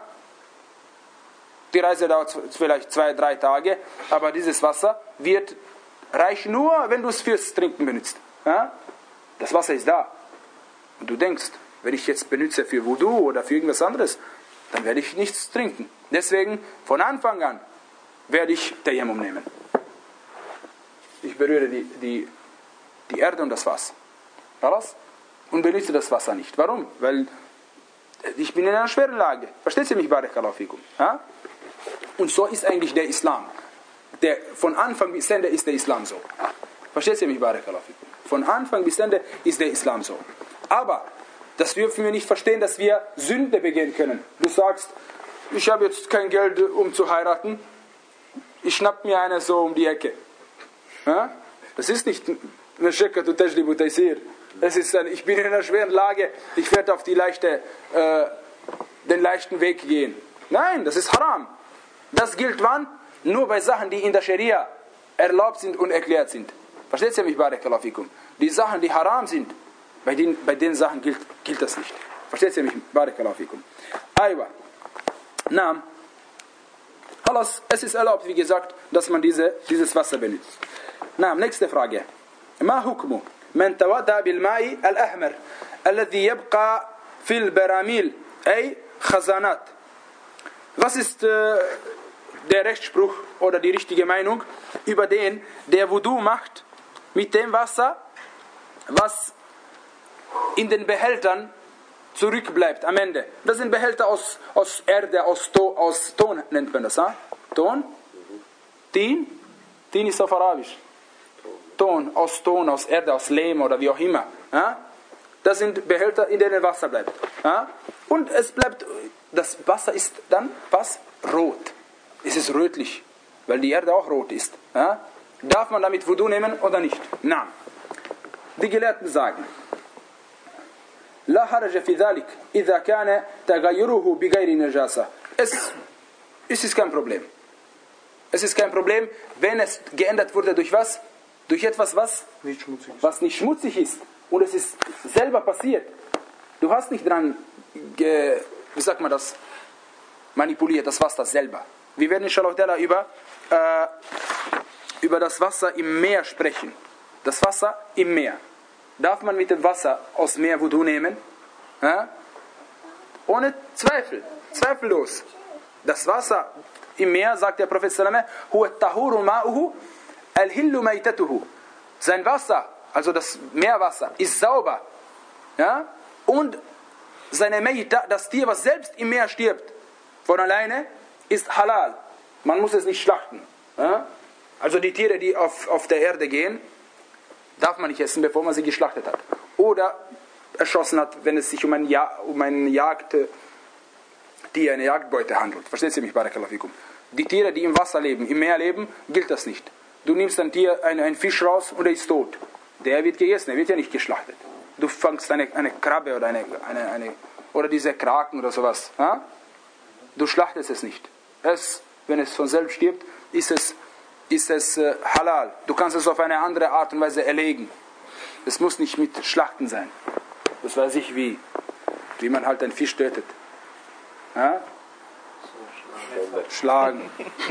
Die Reise dauert vielleicht zwei, drei Tage, aber dieses Wasser wird reichen nur, wenn du es fürs Trinken benutzt. Ja? Das Wasser ist da. Und du denkst, wenn ich jetzt benutze für Wudu oder für irgendwas anderes, dann werde ich nichts trinken. Deswegen, von Anfang an, werde ich Tayammum nehmen. Ich berühre die, die, die Erde und das Wasser. Alles? Und benutze das Wasser nicht. Warum? Weil ich bin in einer schweren Lage. Versteht ihr mich, Barakallahu fikum? Ja? Und so ist eigentlich der Islam. Der, von Anfang bis Ende ist der Islam so. Versteht ihr mich, Barakallahu fikum? Von Anfang bis Ende ist der Islam so. Aber das dürfen wir nicht verstehen, dass wir Sünde begehen können. Du sagst, ich habe jetzt kein Geld, um zu heiraten. Ich schnapp mir eine so um die Ecke. Ja? Das ist nicht Mashaqqatu tajlibu taysir. Es ist ein, ich bin in einer schweren Lage, ich werde auf die leichte, äh, den leichten Weg gehen. Nein, das ist Haram. Das gilt wann? Nur bei Sachen, die in der Scharia erlaubt sind und erklärt sind. Versteht ihr mich, Barakallahu fikum? Die Sachen, die haram sind, bei den, bei den Sachen gilt, gilt das nicht. Versteht ihr mich, Barakallahu fikum? Aywa. Na, alles, es ist erlaubt, wie gesagt, dass man diese, dieses Wasser benutzt. Na, nächste Frage. Ma hukmu man tawadda bil ma'i al-ahmar alladhi yabqa fil baramil ay khazanat. Was ist äh, der Rechtsspruch oder die richtige Meinung über den, der Wudu macht mit dem Wasser, was in den Behältern zurückbleibt am Ende? Das sind Behälter aus, aus Erde, aus, to, aus Ton nennt man das. Ha? Ton? Tin? Tin ist auf Arabisch. Ton, aus Ton, aus Erde, aus Lehm oder wie auch immer. Ja? Das sind Behälter, in denen Wasser bleibt. Ja? Und es bleibt, das Wasser ist dann was? Rot. Es ist rötlich, weil die Erde auch rot ist. Ja? Darf man damit Wudu nehmen oder nicht? Nein. Die Gelehrten sagen, La haraja fi dhalik, idha kana tagayyuruhu bi ghayri najasa. Es es ist kein Problem. Es ist kein Problem, wenn es geändert wurde durch was? Durch etwas, was nicht schmutzig ist. Was nicht schmutzig ist. Und es ist selber passiert. Du hast nicht dran, ge, wie sagt man das, manipuliert, das Wasser selber. Wir werden inshallah über, äh, über das Wasser im Meer sprechen. Das Wasser im Meer. Darf man mit dem Wasser aus Meer Wudu nehmen? Ja? Ohne Zweifel. Zweifellos. Das Wasser im Meer, sagt der Prophet sallallahu alaihi wasallam, huwa tahuru ma'uhu al-hillu maytatuhu. Sein Wasser, also das Meerwasser, ist sauber. Ja? Und seine Mayta, das Tier, was selbst im Meer stirbt, von alleine, ist halal. Man muss es nicht schlachten. Ja? Also die Tiere, die auf, auf der Erde gehen, darf man nicht essen, bevor man sie geschlachtet hat. Oder erschossen hat, wenn es sich um ein, ja um ein Jagdtier, eine Jagdbeute handelt. Versteht ihr mich, Barakallahu fikum? Die Tiere, die im Wasser leben, im Meer leben, gilt das nicht. Du nimmst ein Tier, einen, einen Fisch raus und er ist tot. Der wird gegessen, er wird ja nicht geschlachtet. Du fangst eine, eine Krabbe oder eine, eine, eine oder diese Kraken oder sowas. Ja? Du schlachtest es nicht. Es, wenn es von selbst stirbt, ist es ist es äh, halal. Du kannst es auf eine andere Art und Weise erlegen. Es muss nicht mit Schlachten sein. Das weiß ich wie. Wie man halt einen Fisch tötet. Ja? Schlagen.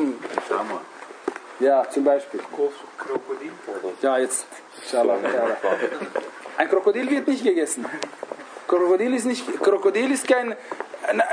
Ja, zum Beispiel. Krokodil. Ja, jetzt. Ein Krokodil wird nicht gegessen. Krokodil ist nicht. Krokodil ist kein. Na,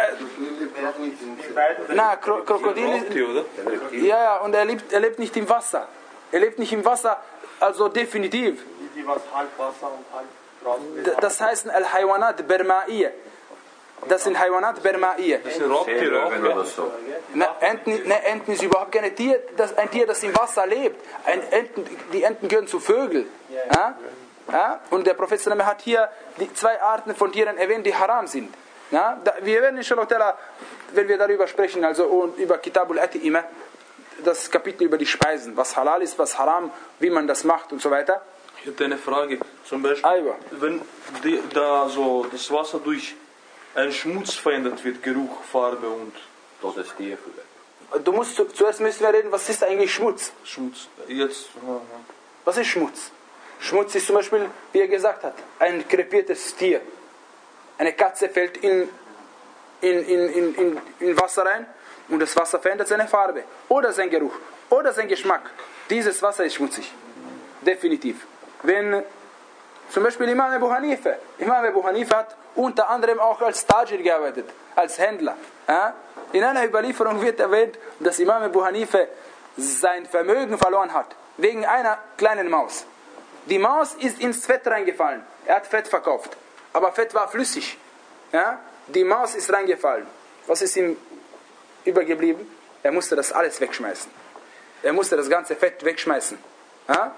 na Kro Krokodil ist. Ja, ja, und er lebt, er lebt nicht im Wasser. Er lebt nicht im Wasser, also definitiv. Die was halb Wasser und halb draußen. Das heißt Al-Haywanat Berma'iyya. Das sind Haywanat Berma'iyya. Das sind Raubtiere oder so. Na, Enten, ne, Enten ist überhaupt kein Tier, das, ein Tier, das im Wasser lebt. Ein Enten, die Enten gehören zu Vögeln. Ja? Ja? Und der Prophet hat hier die zwei Arten von Tieren erwähnt, die haram sind. Ja? Da, wir werden inshallah, wenn wir darüber sprechen, also und über Kitabul At'imah, das Kapitel über die Speisen, was halal ist, was haram, wie man das macht und so weiter. Ich hätte eine Frage. Zum Beispiel, Aywa. wenn die, da so das Wasser durch einen Schmutz verändert wird, Geruch, Farbe und totes Tier. Du musst zu, zuerst müssen wir reden, was ist eigentlich Schmutz? Schmutz. Jetzt. Aha. Was ist Schmutz? Schmutz ist zum Beispiel, wie er gesagt hat, ein krepiertes Tier. Eine Katze fällt in, in, in, in, in, in Wasser rein und das Wasser verändert seine Farbe oder sein Geruch oder sein Geschmack. Dieses Wasser ist schmutzig. Definitiv. Wenn zum Beispiel Imam Abu Hanifa, Imam Abu Hanifa hat unter anderem auch als Tajir gearbeitet, als Händler. In einer Überlieferung wird erwähnt, dass Imam Abu Hanifa sein Vermögen verloren hat, wegen einer kleinen Maus. Die Maus ist ins Fett reingefallen. Er hat Fett verkauft. Aber Fett war flüssig. Ja? Die Maus ist reingefallen. Was ist ihm übergeblieben? Er musste das alles wegschmeißen. Er musste das ganze Fett wegschmeißen. Ja?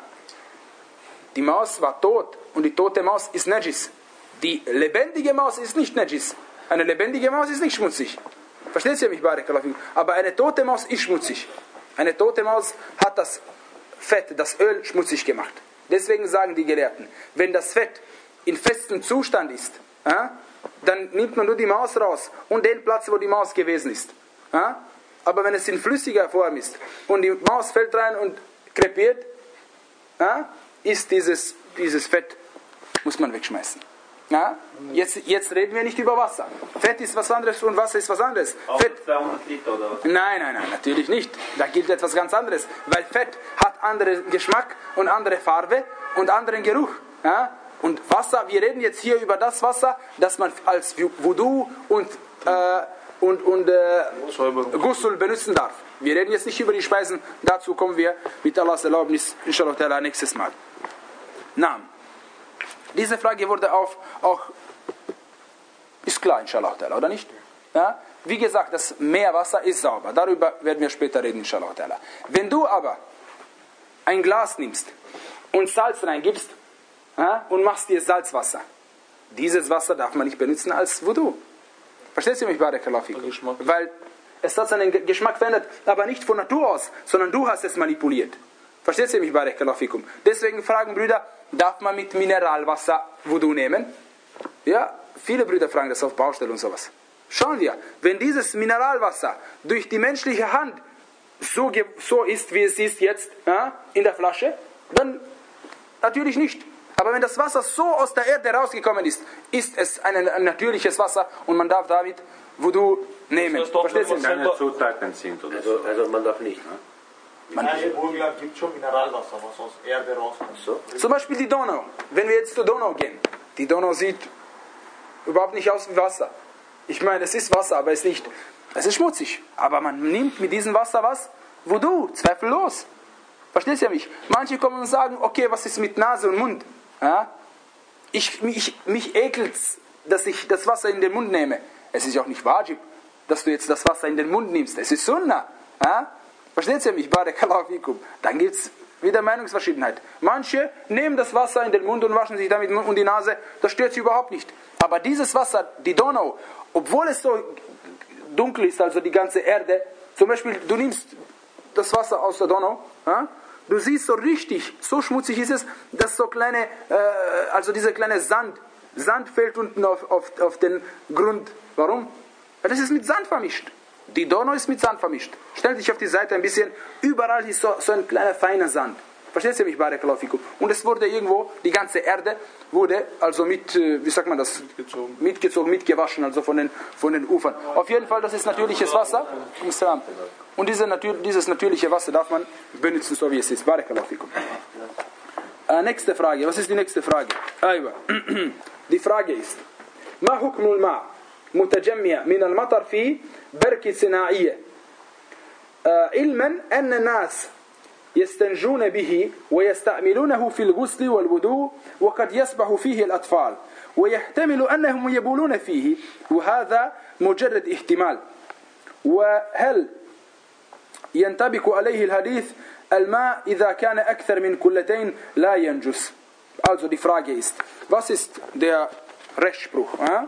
Die Maus war tot. Und die tote Maus ist Najis. Die lebendige Maus ist nicht Najis. Eine lebendige Maus ist nicht schmutzig. Versteht ihr mich, Barakallahu? Aber eine tote Maus ist schmutzig. Eine tote Maus hat das Fett, das Öl schmutzig gemacht. Deswegen sagen die Gelehrten, wenn das Fett in festem Zustand ist, äh, dann nimmt man nur die Maus raus und den Platz, wo die Maus gewesen ist. Äh? Aber wenn es in flüssiger Form ist und die Maus fällt rein und krepiert, äh, ist dieses, dieses Fett, muss man wegschmeißen. Ja? Jetzt, jetzt reden wir nicht über Wasser. Fett ist was anderes und Wasser ist was anderes. Fett, zweihundert Liter oder was? Nein, nein, nein, natürlich nicht. Da gilt etwas ganz anderes. Weil Fett hat anderen Geschmack und andere Farbe und anderen Geruch. Ja? Und Wasser, wir reden jetzt hier über das Wasser, das man als Wudu und, äh, und, und äh, Ghusl benutzen darf. Wir reden jetzt nicht über die Speisen. Dazu kommen wir mit Allahs Erlaubnis, inshallah, nächstes Mal. Na, diese Frage wurde auf, auch, ist klar, inshallah, oder nicht? Ja? Wie gesagt, das Meerwasser ist sauber. Darüber werden wir später reden, inshallah. Wenn du aber ein Glas nimmst und Salz reingibst, ja, und machst dir Salzwasser, dieses Wasser darf man nicht benutzen als Wudu. Verstehst du mich, Barakallahu fikum? Weil es hat seinen Geschmack verändert, aber nicht von Natur aus, sondern du hast es manipuliert. Verstehst du mich, Barakallahu fikum? Deswegen fragen Brüder, darf man mit Mineralwasser Wudu nehmen? Ja, viele Brüder fragen das auf Baustelle und sowas. Schauen wir, wenn dieses Mineralwasser durch die menschliche Hand so, so ist, wie es ist jetzt, ja, in der Flasche, dann natürlich nicht. Aber wenn das Wasser so aus der Erde rausgekommen ist, ist es ein, ein natürliches Wasser und man darf damit Wudu nehmen. Verstehst du? Keine Zutaten sind oder so. Also, also man darf nicht, ne? Man in Burgenland gibt es schon Mineralwasser, was aus Erde rauskommt. So. Zum Beispiel die Donau. Wenn wir jetzt zur Donau gehen, die Donau sieht überhaupt nicht aus wie Wasser. Ich meine, es ist Wasser, aber es ist nicht, es ist schmutzig. Aber man nimmt mit diesem Wasser was? Wudu, zweifellos. Verstehst du mich? Manche kommen und sagen, okay, was ist mit Nase und Mund? Ja? Ich, mich, mich ekelt es, dass ich das Wasser in den Mund nehme. Es ist auch nicht wajib, dass du jetzt das Wasser in den Mund nimmst. Es ist Sunnah. Ja? Versteht ihr mich? Barakallahu fikum. Dann gibt es wieder Meinungsverschiedenheit. Manche nehmen das Wasser in den Mund und waschen sich damit und die Nase. Das stört sie überhaupt nicht. Aber dieses Wasser, die Donau, obwohl es so dunkel ist, also die ganze Erde, zum Beispiel, du nimmst das Wasser aus der Donau, ja? Du siehst so richtig, so schmutzig ist es, dass so kleine, äh, also dieser kleine Sand, Sand fällt unten auf, auf, auf den Grund. Warum? Weil das ist mit Sand vermischt. Die Donau ist mit Sand vermischt. Stellt sich auf die Seite ein bisschen, überall ist so, so ein kleiner feiner Sand. Versteht ihr mich, Barakallahu fikum? Und es wurde irgendwo, die ganze Erde wurde also mit, wie sagt man das? Mitgezogen, mitgezogen mitgewaschen, also von den, von den Ufern. Auf jeden Fall, das ist natürliches Wasser. Und diese, dieses natürliche Wasser darf man benutzen, so wie es ist. Barakallahu fikum. Äh, nächste Frage. Was ist die nächste Frage? Die Frage ist, Ma hukmul ma' mutajammi'a min al-matar fi barki sina'iyya ilman anna nas يستنجون به ويستعملونه في الغسل والوضوء وقد يسبح فيه الأطفال ويحتمل أنهم يبولون فيه وهذا مجرد احتمال وهل ينطبق عليه الحديث الماء إذا كان أكثر من كلتين لا ينجس. Also die Frage ist, was ist der Rechtsspruch äh?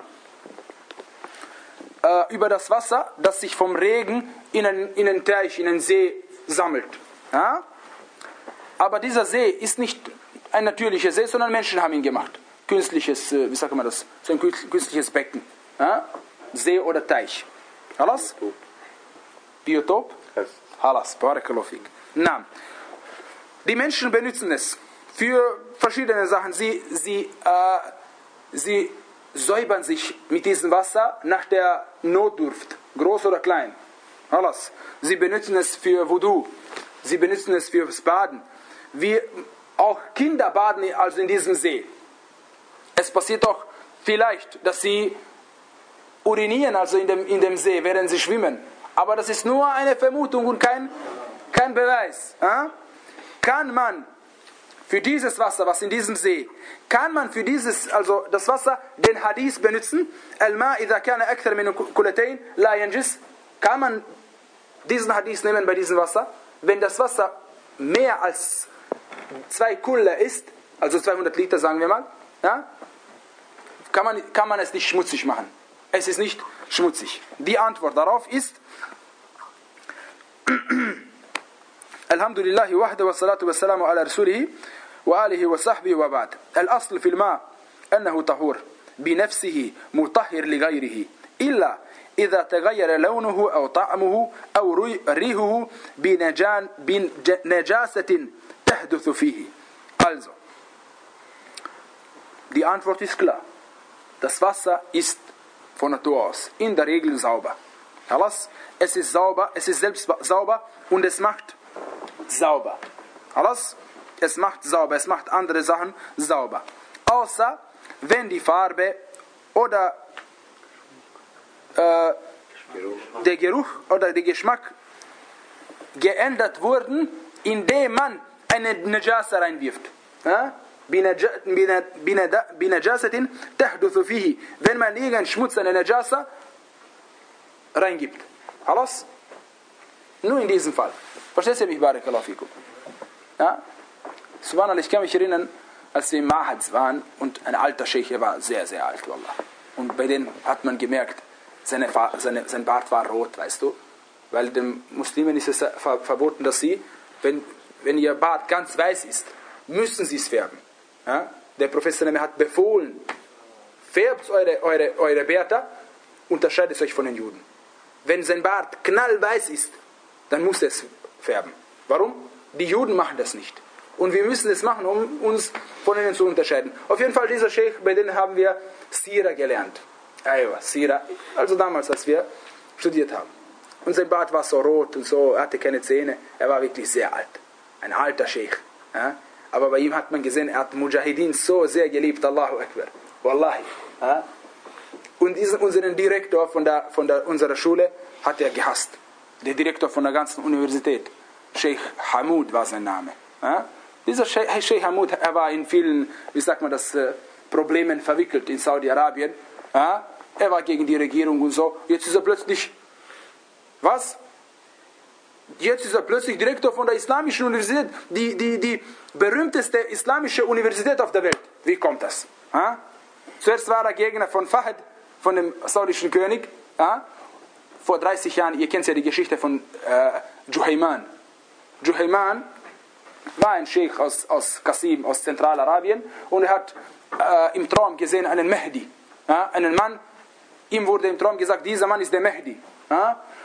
Äh, über das Wasser, das sich vom Regen in einen, in einen Teich, in einen See sammelt? Ja? Aber dieser See ist nicht ein natürlicher See, sondern Menschen haben ihn gemacht. Künstliches, wie sagt man das? So ein künstliches Becken. Ja? See oder Teich. Halas? Biotop? Halas. Barakallahu fik. Na. Die Menschen benutzen es für verschiedene Sachen. Sie, sie, äh, sie säubern sich mit diesem Wasser nach der Notdurft. Groß oder klein. Halas. Sie benutzen es für Wudu. Sie benutzen es fürs Baden. Wir, auch Kinder baden also in diesem See. Es passiert auch vielleicht, dass sie urinieren also in dem, in dem See, während sie schwimmen. Aber das ist nur eine Vermutung und kein, kein Beweis. Äh? Kann man für dieses Wasser, was in diesem See, kann man für dieses, also das Wasser, den Hadith benutzen? Al-ma idha kana akthar min kulatayn la yanjis. Kann man diesen Hadith nehmen bei diesem Wasser? Wenn das Wasser mehr als zwei Kulle ist, also zweihundert Liter sagen wir mal, ja, kann man, kann man es nicht schmutzig machen. Es ist nicht schmutzig. Die Antwort darauf ist Alhamdulillahi wahda wa salatu wa salamu ala rasulihi wa alihi wa sahbihi wa ba'd. Al-asl fil ma' annahu tahur bi nafsihi mutahhir li ghayrihi illa إذا تغير لونه أو طعمه أو ريحه بنجان بنجاسة تحدث فيه. Also, die Antwort ist klar. Das Wasser ist von Natur aus in der Regel sauber. Alles? Es ist sauber, es ist selbst sauber und es macht sauber. Alles? Es macht sauber, es macht andere Sachen sauber. Außer wenn die Farbe oder Äh, der Geruch oder der Geschmack geändert wurden, indem man eine Najasa reinwirft. Binajasatin tahduthu fihi. Wenn man irgendeinen Schmutz, eine Najasa reingibt. Alles? Nur in diesem Fall. Verstehst du mich, Barakallahu fikum? Ja? Subhanallah, ich kann mich erinnern, als wir im Mahads waren und ein alter Sheikh, er war sehr, sehr alt, Wallah. Und bei denen hat man gemerkt, Seine, seine, sein Bart war rot, weißt du? Weil den Muslimen ist es ver verboten, dass sie, wenn, wenn ihr Bart ganz weiß ist, müssen sie es färben. Ja? Der Professor hat befohlen, färbt eure, eure, eure Bärte, unterscheidet euch von den Juden. Wenn sein Bart knallweiß ist, dann muss er es färben. Warum? Die Juden machen das nicht. Und wir müssen es machen, um uns von ihnen zu unterscheiden. Auf jeden Fall, dieser Sheikh, bei denen haben wir Sira gelernt. Aywa, Sira. Also damals, als wir studiert haben. Und sein Bart war so rot und so, er hatte keine Zähne. Er war wirklich sehr alt. Ein alter Sheikh. Ja? Aber bei ihm hat man gesehen, er hat Mujahideen so sehr geliebt. Allahu Akbar. Wallahi. Ja? Und diesen, unseren Direktor von, der, von der, unserer Schule hat er gehasst. Der Direktor von der ganzen Universität. Sheikh Hamud war sein Name. Ja? Dieser Sheikh, Sheikh Hamud, er war in vielen, wie sagt man das, Problemen verwickelt in Saudi-Arabien. Ja? Er war gegen die Regierung und so. Jetzt ist er plötzlich, was? Jetzt ist er plötzlich Direktor von der Islamischen Universität, die, die, die berühmteste islamische Universität auf der Welt. Wie kommt das? Ja? Zuerst war er Gegner von Fahd, von dem saudischen König. Ja? Vor dreißig Jahren, ihr kennt ja die Geschichte von äh, Juhayman. Juhayman war ein Sheikh aus, aus Qasim, aus Zentralarabien, und er hat äh, im Traum gesehen einen Mahdi. Ja? Einen Mann, ihm wurde im Traum gesagt, dieser Mann ist der Mahdi. Ja?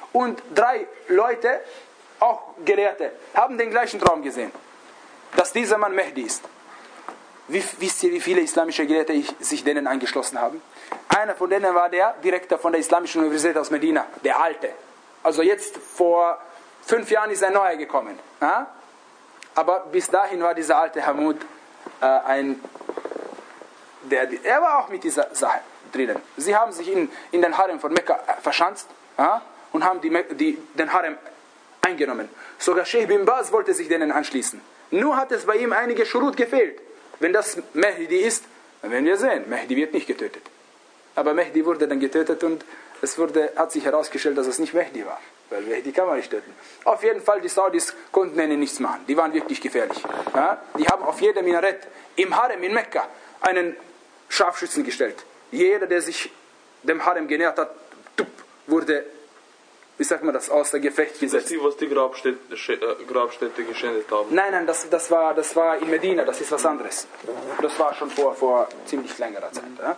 Und drei Leute, auch Gelehrte, haben den gleichen Traum gesehen, dass dieser Mann Mehdi ist. Wie, wisst ihr, wie viele islamische Gelehrte sich denen angeschlossen haben? Einer von denen war der Direktor von der Islamischen Universität aus Medina, der Alte. Also jetzt vor fünf Jahren ist ein neuer gekommen. Ja? Aber bis dahin war dieser alte Hamud äh, ein, der, er war auch mit dieser Sache drinnen. Sie haben sich in, in den Harem von Mekka verschanzt, ja? Und haben die, die, den Harem eingenommen. Sogar Sheikh bin Baz wollte sich denen anschließen. Nur hat es bei ihm einige Schurut gefehlt. Wenn das Mehdi ist, dann werden wir sehen, Mehdi wird nicht getötet. Aber Mehdi wurde dann getötet und es wurde, hat sich herausgestellt, dass es nicht Mehdi war. Weil Mehdi kann man nicht töten. Auf jeden Fall, die Saudis konnten ihnen nichts machen. Die waren wirklich gefährlich. Ja? Die haben auf jedem Minarett im Harem in Mekka einen Scharfschützen gestellt. Jeder, der sich dem Harem genähert hat, wurde, wie sagt man das, außer Gefecht gesetzt. Das ist die, was die Grabstätte, äh, Grabstätte geschändet haben? Nein, nein, das, das, war, das war in Medina, das ist was anderes. Das war schon vor, vor ziemlich längerer Zeit. Ja?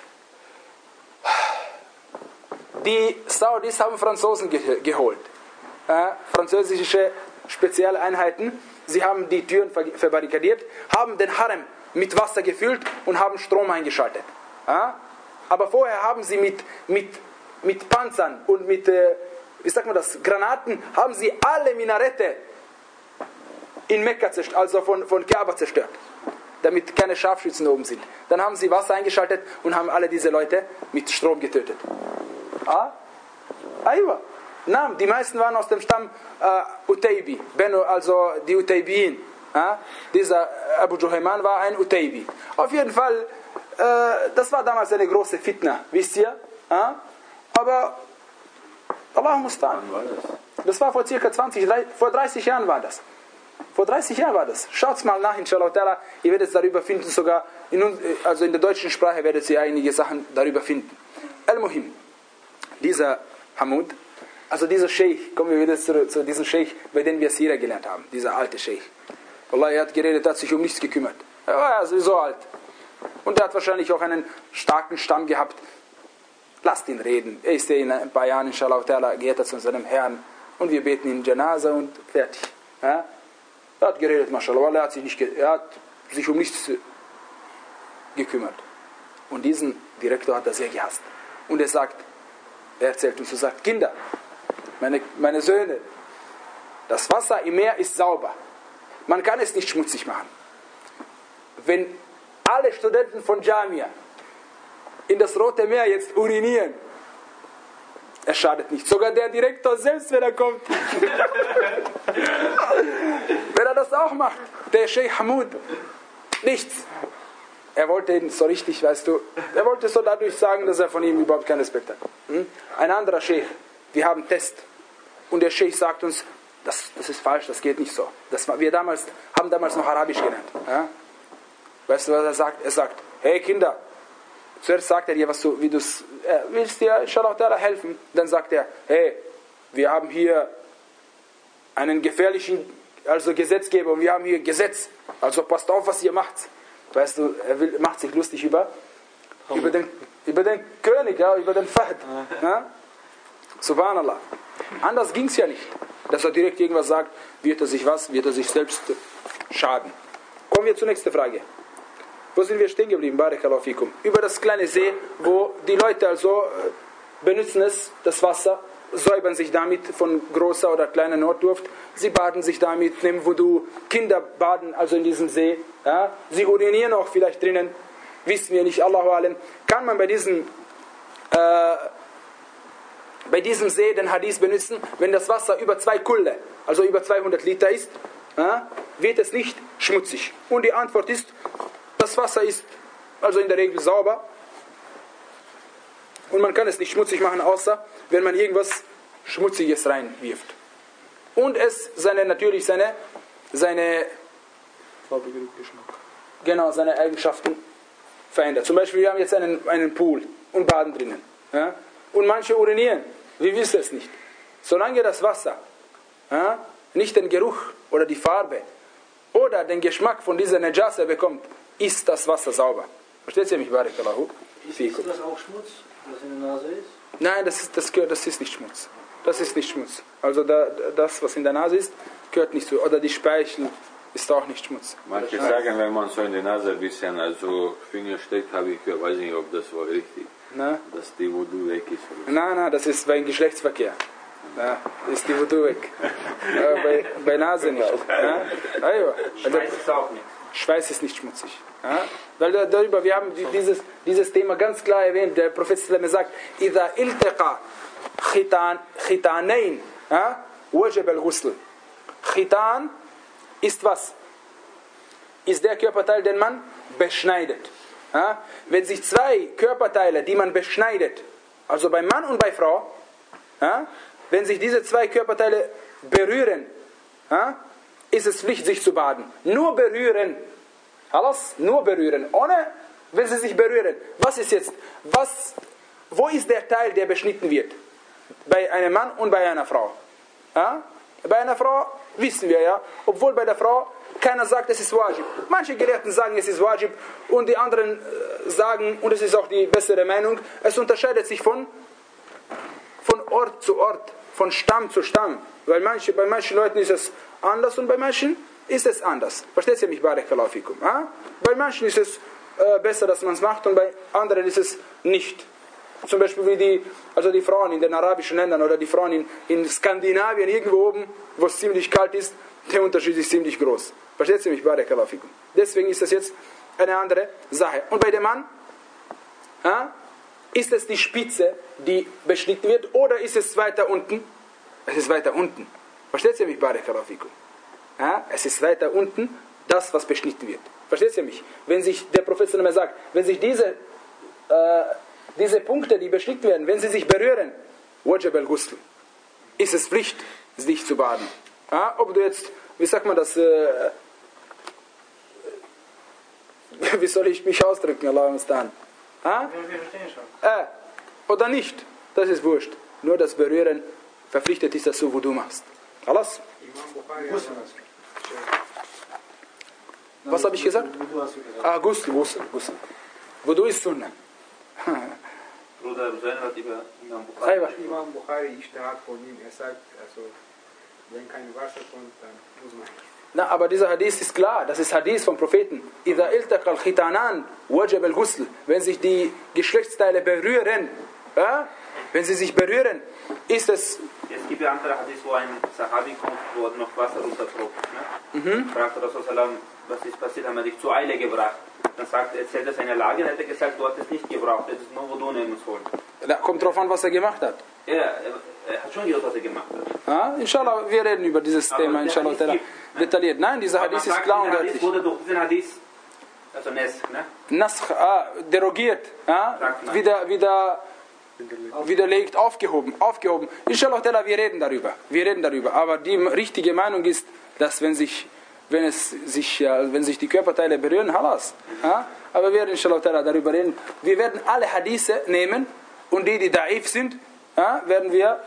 Die Saudis haben Franzosen ge geholt. Äh, französische Spezialeinheiten. Sie haben die Türen ver verbarrikadiert, haben den Harem mit Wasser gefüllt und haben Strom eingeschaltet. Ja? Aber vorher haben sie mit, mit, mit Panzern und mit, äh, wie sagt man das, Granaten, haben sie alle Minarette in Mekka zerstört, also von, von Kaaba zerstört, damit keine Scharfschützen oben sind. Dann haben sie Wasser eingeschaltet und haben alle diese Leute mit Strom getötet. Ah? Aywa. Naam, die meisten waren aus dem Stamm äh, Utaybi, Beno, also die Utaybiyin. Ah? Dieser Abu Juhayman war ein Utaybi. Auf jeden Fall, äh, das war damals eine große Fitna, wisst ihr? Ah? Aber Allah mustan. Das war vor circa zwanzig, vor dreißig Jahren war das. Vor dreißig Jahren war das. Schaut's mal nach, inshallah ta'ala. Ihr werdet es darüber finden, sogar in, also in der deutschen Sprache werdet ihr einige Sachen darüber finden. Al-Muhim. Dieser Hamud, also dieser Sheikh, kommen wir wieder zu, zu diesem Sheikh, bei dem wir Sira gelernt haben, dieser alte Sheikh. Allah, er hat geredet, hat sich um nichts gekümmert. Er war ja sowieso alt. Und er hat wahrscheinlich auch einen starken Stamm gehabt. Lasst ihn reden. Er ist ja in ein paar Jahren, inshallah ta'ala, geht er zu seinem Herrn und wir beten in Janaza und fertig. Ja? Er hat geredet, mashallah, er hat sich, nicht er hat sich um nichts gekümmert. Und diesen Direktor hat er sehr gehasst. Und er sagt, er erzählt uns und sagt, Kinder, meine, meine Söhne, das Wasser im Meer ist sauber. Man kann es nicht schmutzig machen. Wenn alle Studenten von Jamia in das Rote Meer jetzt urinieren, es schadet nicht. Sogar der Direktor selbst, wenn er kommt. Wenn er das auch macht, der Sheikh Hamud, nichts. Er wollte ihn so richtig, weißt du, er wollte so dadurch sagen, dass er von ihm überhaupt keinen Respekt hat. Hm? Ein anderer Sheikh, wir haben Test. Und der Sheikh sagt uns, das, das ist falsch, das geht nicht so. Das, wir damals, haben damals noch Arabisch gelernt. Ja? Weißt du, was er sagt? Er sagt, hey Kinder, zuerst sagt er dir, was du, wie du äh, willst dir, inshallah ta'ala, helfen. Dann sagt er, hey, wir haben hier einen gefährlichen, also Gesetzgeber, und wir haben hier Gesetz. Also passt auf, was ihr macht. Weißt du, er will, macht sich lustig über, über, den, über den König, ja, über den Fahd. Ja? Subhanallah. Anders ging es ja nicht. Dass er direkt irgendwas sagt, wird er sich was, wird er sich selbst schaden. Kommen wir zur nächsten Frage. Wo sind wir stehen geblieben? Barakallahu fikum. Über das kleine See, wo die Leute also benutzen es, das Wasser, säubern sich damit von großer oder kleiner Notdurft. Sie baden sich damit, nehmen Wudu. Kinder baden also in diesem See. Ja? Sie urinieren auch vielleicht drinnen. Wissen wir nicht, Allahu Alam. Kann man bei diesem, äh, bei diesem See den Hadith benutzen, wenn das Wasser über zwei Kulle, also über zweihundert Liter ist, ja? Wird es nicht schmutzig? Und die Antwort ist, das Wasser ist also in der Regel sauber. Und man kann es nicht schmutzig machen, außer wenn man irgendwas Schmutziges reinwirft. Und es seine, natürlich seine, seine, genau, seine Eigenschaften verändert. Zum Beispiel, wir haben jetzt einen, einen Pool und baden drinnen. Ja? Und manche urinieren. Wir wissen es nicht. Solange das Wasser ja, nicht den Geruch oder die Farbe oder den Geschmack von dieser Najasa bekommt, ist das Wasser sauber. Versteht ihr mich, Barakallahu? Ist das auch Schmutz, was in der Nase ist? Nein, das ist, das, das ist nicht Schmutz. das ist nicht Schmutz. Also da, das, was in der Nase ist, gehört nicht zu. Oder die Speichel ist auch nicht Schmutz. Manche sagen, wenn man so in die Nase ein bisschen also Finger steckt, habe ich gehört, weiß nicht, ob das war richtig. Na? Dass die Wudu weg ist. Nein, nein, das ist beim Geschlechtsverkehr. Ja, ist die Wudu weg. Ja, bei, bei Nase nicht. Ja? Also, Schweiß ist auch nicht. Schweiß ist nicht schmutzig. Ja? Weil darüber, wir haben dieses, dieses Thema ganz klar erwähnt. Der Prophet sagt, إِذَا إِلْتَقَى خِتَانَيْن وَجَبَ الْغُسْلِ. Khitan ist was? Ist der Körperteil, den man beschneidet. Ja? Wenn sich zwei Körperteile, die man beschneidet, also bei Mann und bei Frau, ja, wenn sich diese zwei Körperteile berühren, ja, ist es Pflicht, sich zu baden. Nur berühren. Alles? Nur berühren. Ohne, wenn sie sich berühren. Was ist jetzt? Was, wo ist der Teil, der beschnitten wird? Bei einem Mann und bei einer Frau. Ja? Bei einer Frau wissen wir ja, obwohl bei der Frau keiner sagt, es ist Wajib. Manche Gelehrten sagen, es ist Wajib und die anderen äh, sagen, und es ist auch die bessere Meinung, es unterscheidet sich von, von Ort zu Ort, von Stamm zu Stamm. Weil manche, bei manchen Leuten ist es anders und bei manchen ist es anders. Versteht ihr mich? Barakallahu fikum. Ja? Bei manchen ist es äh, besser, dass man es macht und bei anderen ist es nicht. Zum Beispiel wie die, also die Frauen in den arabischen Ländern oder die Frauen in, in Skandinavien, irgendwo oben, wo es ziemlich kalt ist, der Unterschied ist ziemlich groß. Versteht ihr mich? Barakallahu fikum. Deswegen ist das jetzt eine andere Sache. Und bei dem Mann, ja, ist es die Spitze, die beschnitten wird, oder ist es weiter unten? Es ist weiter unten. Versteht ihr mich? Barakallahu fikum. Ja, es ist weiter unten, das, was beschnitten wird. Versteht ihr mich? Wenn sich der Prophet sagt, wenn sich diese äh, diese Punkte, die beschnitten werden, wenn sie sich berühren, wajab al-ghusl, ist es Pflicht, sich zu baden. Ja, ob du jetzt, wie sagt man das, äh, wie soll ich mich ausdrücken, Allah mustan? Ja, wir verstehen schon. Äh, oder nicht, das ist wurscht. Nur das Berühren verpflichtet ist dazu, wo du machst. Alles? Was habe ich gesagt? Ah, Ghusl, Ghusl, Ghusl. Wudu ist Sunnah. Bruder Hussein hat über Imam Bukhari. Imam Bukhari, Ijtihad von ihm, er sagt, also, wenn kein Wasser kommt, dann muss man nicht. Na, aber dieser Hadith ist klar, das ist Hadith vom Propheten. إِذَا إِلْتَقَى الْخِتَانَانِ وَجَبَ الْغُسْلِ. Wenn sich die Geschlechtsteile berühren, ja, wenn sie sich berühren, ist es... Es gibt ja andere Hadith, wo ein Sahabi kommt, wo noch Wasser runtertropft. Ne? Mhm. Fragt Rasulullah, was ist passiert, haben wir dich zur Eile gebracht. Dann sagt er, erzählt er seine Lage, dann hat er gesagt, du hast es nicht gebraucht, das ist nur, wo du nehmen holen. Da kommt drauf an, was er gemacht hat. Ja, er, er hat schon gehört, was er gemacht hat. Ja, inshallah, wir reden über dieses aber Thema, inshallah, gibt, detailliert. Nein, dieser Hadith ist klar und deutlich. Wurde durch diesen Hadith, also Nesch, ne? Nasch, ah, derogiert, ja? wieder, wieder, widerlegt, aufgehoben, aufgehoben. Inshallah, wir reden darüber, wir reden darüber. Aber die richtige Meinung ist, dass wenn sich wenn es sich, ja, wenn sich die Körperteile berühren, halas. Ja? Aber wir werden inshallah darüber reden. Wir werden alle Hadithe nehmen und die, die da'if sind, ja, werden wir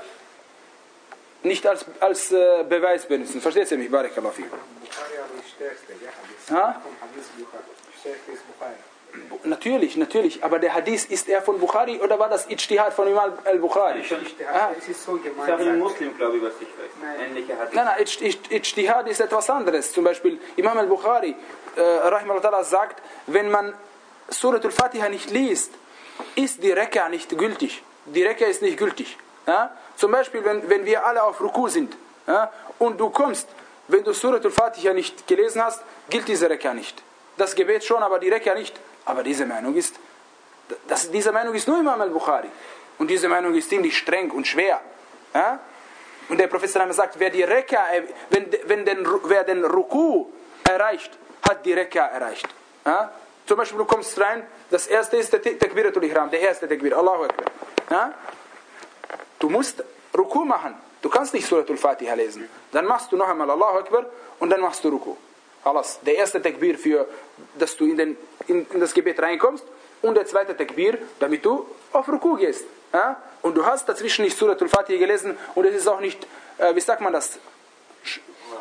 nicht als, als äh, Beweis benutzen. Versteht ihr mich? Barakallahu fikum. Bukhari ist stärkste, ja, Hadith. Ja? Hadith Bukhari. Stärkste ist Bukhari. Natürlich, natürlich. Aber der Hadith, ist er von Bukhari oder war das Ijtihad von Imam al-Bukhari? Ah. Es ist so gemeint. Das ist auch ein Muslim, glaube ich, was ich weiß. Ähnliche Hadith. Nein, nein, Ijtihad ist etwas anderes. Zum Beispiel Imam al-Bukhari äh, rahimahullah sagt, wenn man Surat al-Fatiha nicht liest, ist die Rek'a nicht gültig. Die Rek'a ist nicht gültig. Ja? Zum Beispiel, wenn, wenn wir alle auf Ruku sind, ja, und du kommst, wenn du Surat al-Fatiha nicht gelesen hast, gilt diese Rek'a nicht. Das Gebet schon, aber die Rek'a nicht. Aber diese Meinung ist, das, diese Meinung ist nur Imam al-Bukhari. Und diese Meinung ist ziemlich streng und schwer. Ja? Und der Prophet sagt, wer die Rek'a, wenn, wenn den, wer den Ruku erreicht, hat die Rek'a erreicht. Ja? Zum Beispiel, du kommst rein, das erste ist der Takbiratul Ihram, der erste Takbir, Allahu Akbar. Ja? Du musst Ruku machen. Du kannst nicht Suratul Fatiha lesen. Dann machst du noch einmal Allahu Akbar und dann machst du Ruku. Alles. Der erste Takbir, für, dass du in, den, in, in das Gebet reinkommst, und der zweite Takbir, damit du auf Ruku gehst. Ja? Und du hast dazwischen nicht Suratul Fatiha gelesen und es ist auch nicht, äh, wie sagt man das? Sch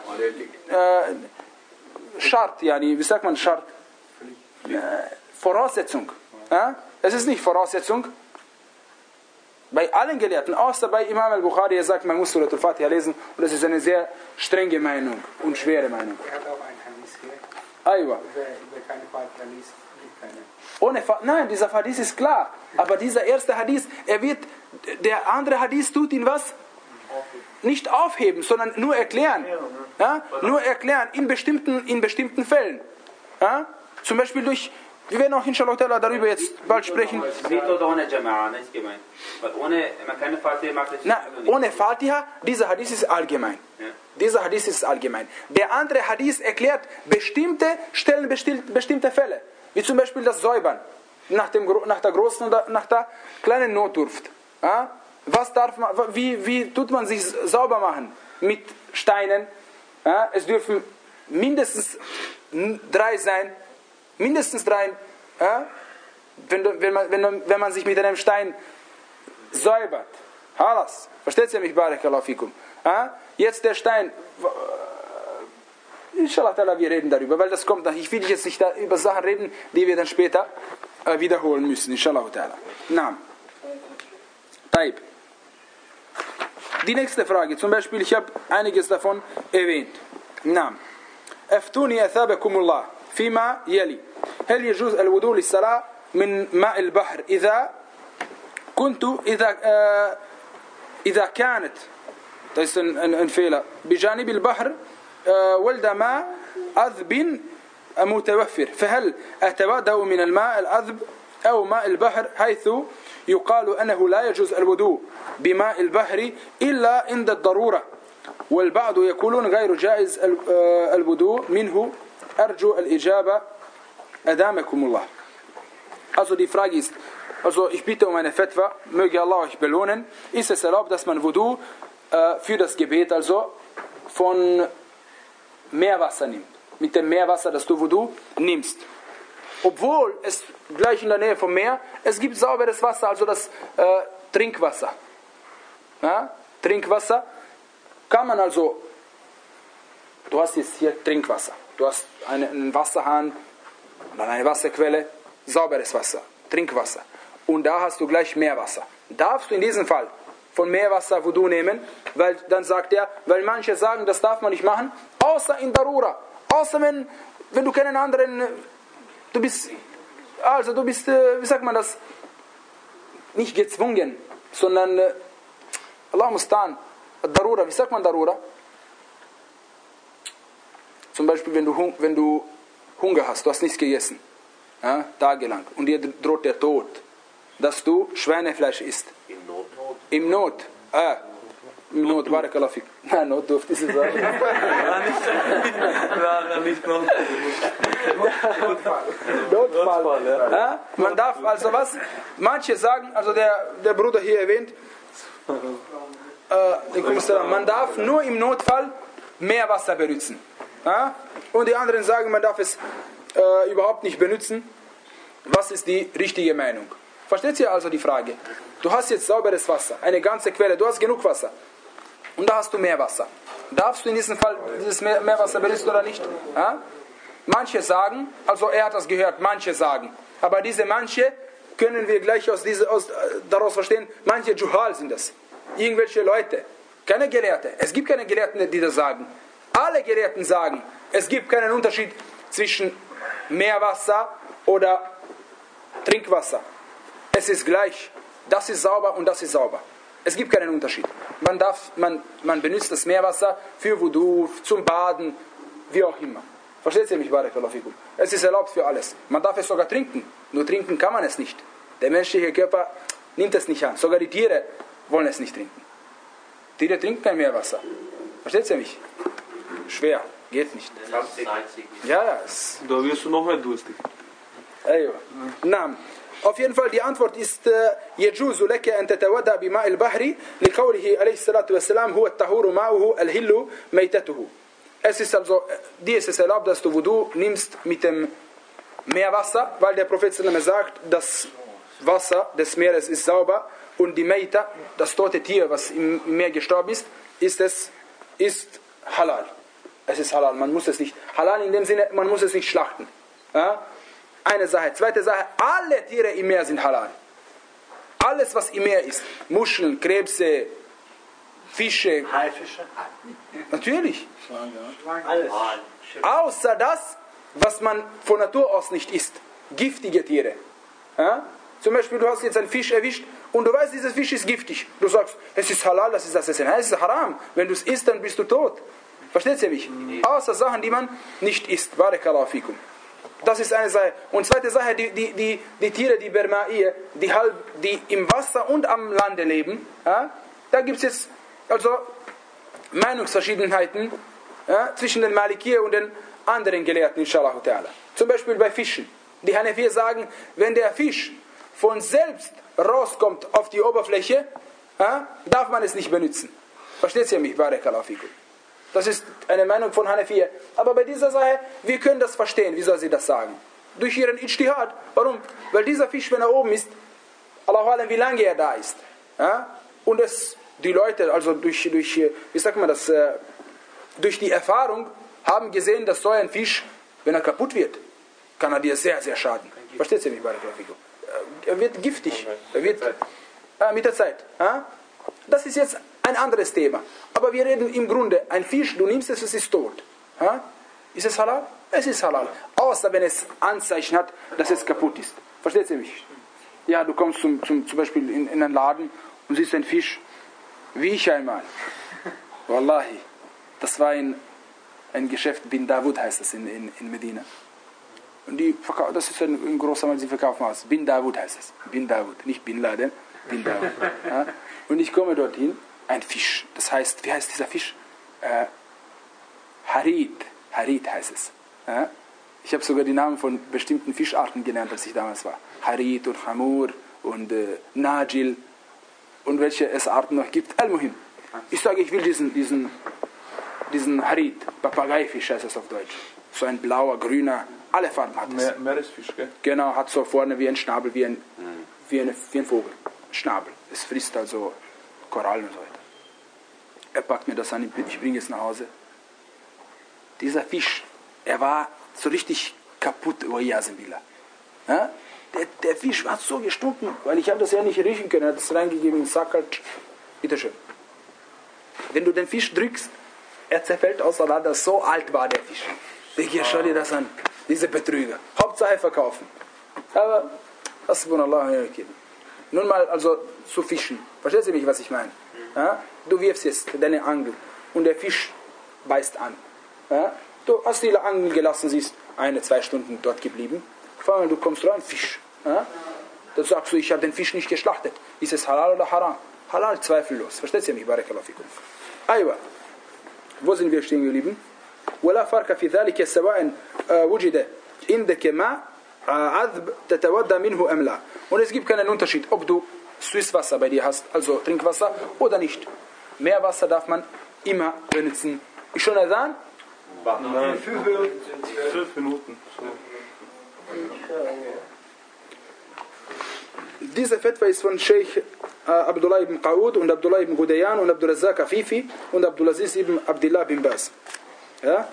äh, Schart, yani, wie sagt man Schart? Äh, Voraussetzung. Ja? Es ist nicht Voraussetzung. Bei Bei allen Gelehrten, außer bei Imam al-Bukhari, er sagt, man muss Surat al-Fatiha lesen. Und das ist eine sehr strenge Meinung und schwere Meinung. Er hat auch ein Hadith hier. Aywa. Wer, wer keine Fatiha liest, gibt keine. Ohne Fa Nein, dieser Hadith ist klar. Aber dieser erste Hadith, er wird, der andere Hadith tut ihn was? Nicht aufheben, sondern nur erklären. Ja? Nur erklären in bestimmten, in bestimmten Fällen. Ja? Zum Beispiel durch, wir werden auch inshallah darüber jetzt bald sprechen. Mit oder ohne Jama'a, ne, ist gemeint. Weil ohne, wenn man keine Fatiha macht, ist Na, ohne Fatiha, dieser Hadith ist allgemein. Ja. Dieser Hadith ist allgemein. Der andere Hadith erklärt bestimmte Stellen, bestimmte Fälle. Wie zum Beispiel das Säubern. Nach, dem, nach der großen und nach der kleinen Notdurft. Ja? Was darf man, wie, wie tut man sich sauber machen? Mit Steinen. Ja? Es dürfen mindestens drei sein. Mindestens drei. Ja? Wenn, wenn, man, wenn, wenn man sich mit einem Stein säubert. Halas. Versteht ihr mich? Barakallahu fikum. Ja? Jetzt der Stein. Inshallah, wir reden darüber, weil das kommt nach. Ich will jetzt nicht da über Sachen reden, die wir dann später äh, wiederholen müssen. Inshallah. Naam. Taib. Die nächste Frage, zum Beispiel, ich habe einiges davon erwähnt. Naam. Aftuni athabakumullah. فيما يلي هل يجوز الوضوء للصلاة من ماء البحر إذا كنت إذا آه إذا كانت das ist ein, ein, ein Fehler بجانب البحر آه ولد ماء عذب متوفر فهل أتوضأ من الماء العذب أو ماء البحر حيث يقال أنه لا يجوز الوضوء بماء البحر إلا عند الضرورة والبعض يقولون غير جائز الوضوء منه أرجو الإجابة أدامكم الله. Also die Frage ist, also ich bitte um eine Fatwa, möge Allah euch belohnen, ist es erlaubt, dass man Wudu äh, für das Gebet also von Meerwasser nimmt, mit dem Meerwasser, das du Wudu nimmst. Obwohl es gleich in der Nähe vom Meer, es gibt sauberes Wasser, also das äh, Trinkwasser. Ja? Trinkwasser kann man also, du hast jetzt hier Trinkwasser. Du hast einen Wasserhahn oder eine Wasserquelle, sauberes Wasser, Trinkwasser. Und da hast du gleich Meerwasser. Darfst du in diesem Fall von Meerwasser Wudu nehmen? Weil dann sagt er, weil manche sagen, das darf man nicht machen, außer in Darura. Außer wenn, wenn du keinen anderen, du bist, also du bist, wie sagt man das, nicht gezwungen, sondern, Allah mustan, Darura, wie sagt man Darura? Zum Beispiel, wenn du, wenn du Hunger hast, du hast nichts gegessen, ja, tagelang, und dir droht der Tod, dass du Schweinefleisch isst. Im Not. Im Not. Ah, im Not, barakallahu fik. Nein, Notdurft ist es auch. Nicht Notfall. Notfall, ja. Ja, man darf also was, manche sagen, also der, der Bruder hier erwähnt, äh, man darf nur im Notfall Meerwasser benutzen. Ja? Und die anderen sagen, man darf es äh, überhaupt nicht benutzen. Was ist die richtige Meinung? Versteht ihr also die Frage? Du hast jetzt sauberes Wasser, eine ganze Quelle, du hast genug Wasser. Und da hast du Meerwasser. Darfst du in diesem Fall dieses Meer, Meerwasser benutzen oder nicht? Ja? Manche sagen, also er hat das gehört, manche sagen. Aber diese manche können wir gleich aus diese, aus, daraus verstehen, manche Juhal sind das. Irgendwelche Leute. Keine Gelehrte. Es gibt keine Gelehrten, die das sagen. Alle Gelehrten sagen, es gibt keinen Unterschied zwischen Meerwasser oder Trinkwasser. Es ist gleich. Das ist sauber und das ist sauber. Es gibt keinen Unterschied. Man, darf, man, man benutzt das Meerwasser für Wudu, zum Baden, wie auch immer. Versteht ihr mich, barakallahu fikum? Es ist erlaubt für alles. Man darf es sogar trinken. Nur trinken kann man es nicht. Der menschliche Körper nimmt es nicht an. Sogar die Tiere wollen es nicht trinken. Tiere trinken kein Meerwasser. Versteht ihr mich? Schwer, geht nicht. Ja, ja. Da wirst du noch mehr durstig. Ayo. Naam. Auf jeden Fall, die Antwort ist يجوز لك أن تتودع بماء البحر لقوله عليه الصلاة والسلام هو الطهور ماؤه الحل ميتته. Es ist also, dir ist es erlaubt, dass du Wudu nimmst mit dem Meerwasser, weil der Prophet sagt, das Wasser des Meeres ist sauber und die Meita, das tote Tier, was im Meer gestorben ist, ist es ist halal. Es ist halal, man muss es nicht, halal in dem Sinne, man muss es nicht schlachten. Ja? Eine Sache. Zweite Sache, alle Tiere im Meer sind halal. alles, was im Meer ist, Muscheln, Krebse, Fische, Haifische? natürlich, Alles. außer das, was man von Natur aus nicht isst, giftige Tiere. Ja? Zum Beispiel, du hast jetzt einen Fisch erwischt und du weißt, dieser Fisch ist giftig. Du sagst, es ist halal, das ist das Essen. Es ist haram. Wenn du es isst, dann bist du tot. Versteht ihr mich? Außer Sachen, die man nicht isst. Barakallahu fikum. Das ist eine Sache. Und zweite Sache, die, die, die, die Tiere, die Bermaie, die, halb, die im Wasser und am Lande leben, ja? Da gibt es jetzt also Meinungsverschiedenheiten, ja, zwischen den Malikir und den anderen Gelehrten, inshallah ta'ala. Zum Beispiel bei Fischen. Die Hanafir sagen, wenn der Fisch von selbst rauskommt auf die Oberfläche, ja, darf man es nicht benutzen. Versteht ihr mich? Barakallahu fikum. Das ist eine Meinung von Hanafir. Aber bei dieser Sache, wir können das verstehen. Wie soll sie das sagen? Durch ihren Ijtihad. Warum? Weil dieser Fisch, wenn er oben ist, Allahu Alam, wie lange er da ist. Ja? Und es, die Leute, also durch, durch, wie sagt man das, äh, durch die Erfahrung, haben gesehen, dass so ein Fisch, wenn er kaputt wird, kann er dir sehr, sehr schaden. Versteht ihr mich, Barakallahu fikum? Er wird giftig. Er wird, äh, mit der Zeit. Ja? Das ist jetzt ein anderes Thema. Aber wir reden im Grunde, ein Fisch, du nimmst es, es ist tot. Ja? Ist es halal? Es ist halal. Außer wenn es Anzeichen hat, dass es kaputt ist. Versteht ihr mich? Ja, du kommst zum, zum, zum Beispiel in, in einen Laden und siehst einen Fisch, wie ich einmal. Wallahi. Das war ein, ein Geschäft, Bin Dawud heißt das in, in, in Medina. Und die verkaufen, das ist ein, ein großer Mann, sie verkaufen aus. Bin Dawud heißt es. Bin Dawud, nicht Bin Laden. Bin Dawud. Ja? Und ich komme dorthin, ein Fisch. Das heißt, wie heißt dieser Fisch? Äh, Harit. Harit heißt es. Ja? Ich habe sogar die Namen von bestimmten Fischarten gelernt, als ich damals war. Harit und Hamur und äh, Najil und welche es Arten noch gibt. Al-Muhim. Ich sage, ich will diesen, diesen, diesen Harit, Papageifisch heißt es auf Deutsch. So ein blauer, grüner, alle Farben hat es. Meeresfisch, gell? Genau, hat so vorne wie ein Schnabel, wie ein, mhm. wie eine, wie ein Vogel. Schnabel. Es frisst also Korallen und so weiter. Er packt mir das an, ich bringe es nach Hause. Dieser Fisch, er war so richtig kaputt, oh ja, ja? Der, der Fisch war so gestunken, weil ich habe das ja nicht riechen können. Er hat es reingegeben in den Sack, halt. Bitteschön. Wenn du den Fisch drückst, er zerfällt auseinander, so alt war der Fisch. Denke, schau dir das an, diese Betrüger. Hauptsache verkaufen. Aber, Hasbunallah, nun mal also zu fischen. Verstehst du mich, was ich meine? Ja? Du wirfst jetzt deine Angel und der Fisch beißt an. Ja? Du hast die Angel gelassen, sie ist eine, zwei Stunden dort geblieben. Vor allem, du kommst rein, Fisch. Ja? Dann sagst du, ich habe den Fisch nicht geschlachtet. Ist es halal oder haram? Halal, zweifellos. Versteht ihr mich? Barakallahu fikum. Aywa. Wo sind wir stehen geblieben? ولا فرق في ذلك سواء وجد عندك ماء عذب تتودى منه أم لا. Und es gibt keinen Unterschied, ob du Süßwasser bei dir hast, also Trinkwasser, oder nicht. Meerwasser darf man immer benutzen. Ist schon Adhan? Nein, fünf Minuten. Diese Fetwa ist von Sheikh äh, Abdullah ibn Qaud und Abdullah ibn Gudayan und Abdulrazak Afifi und Abdulaziz ibn Abdullah bin Baz. Ja?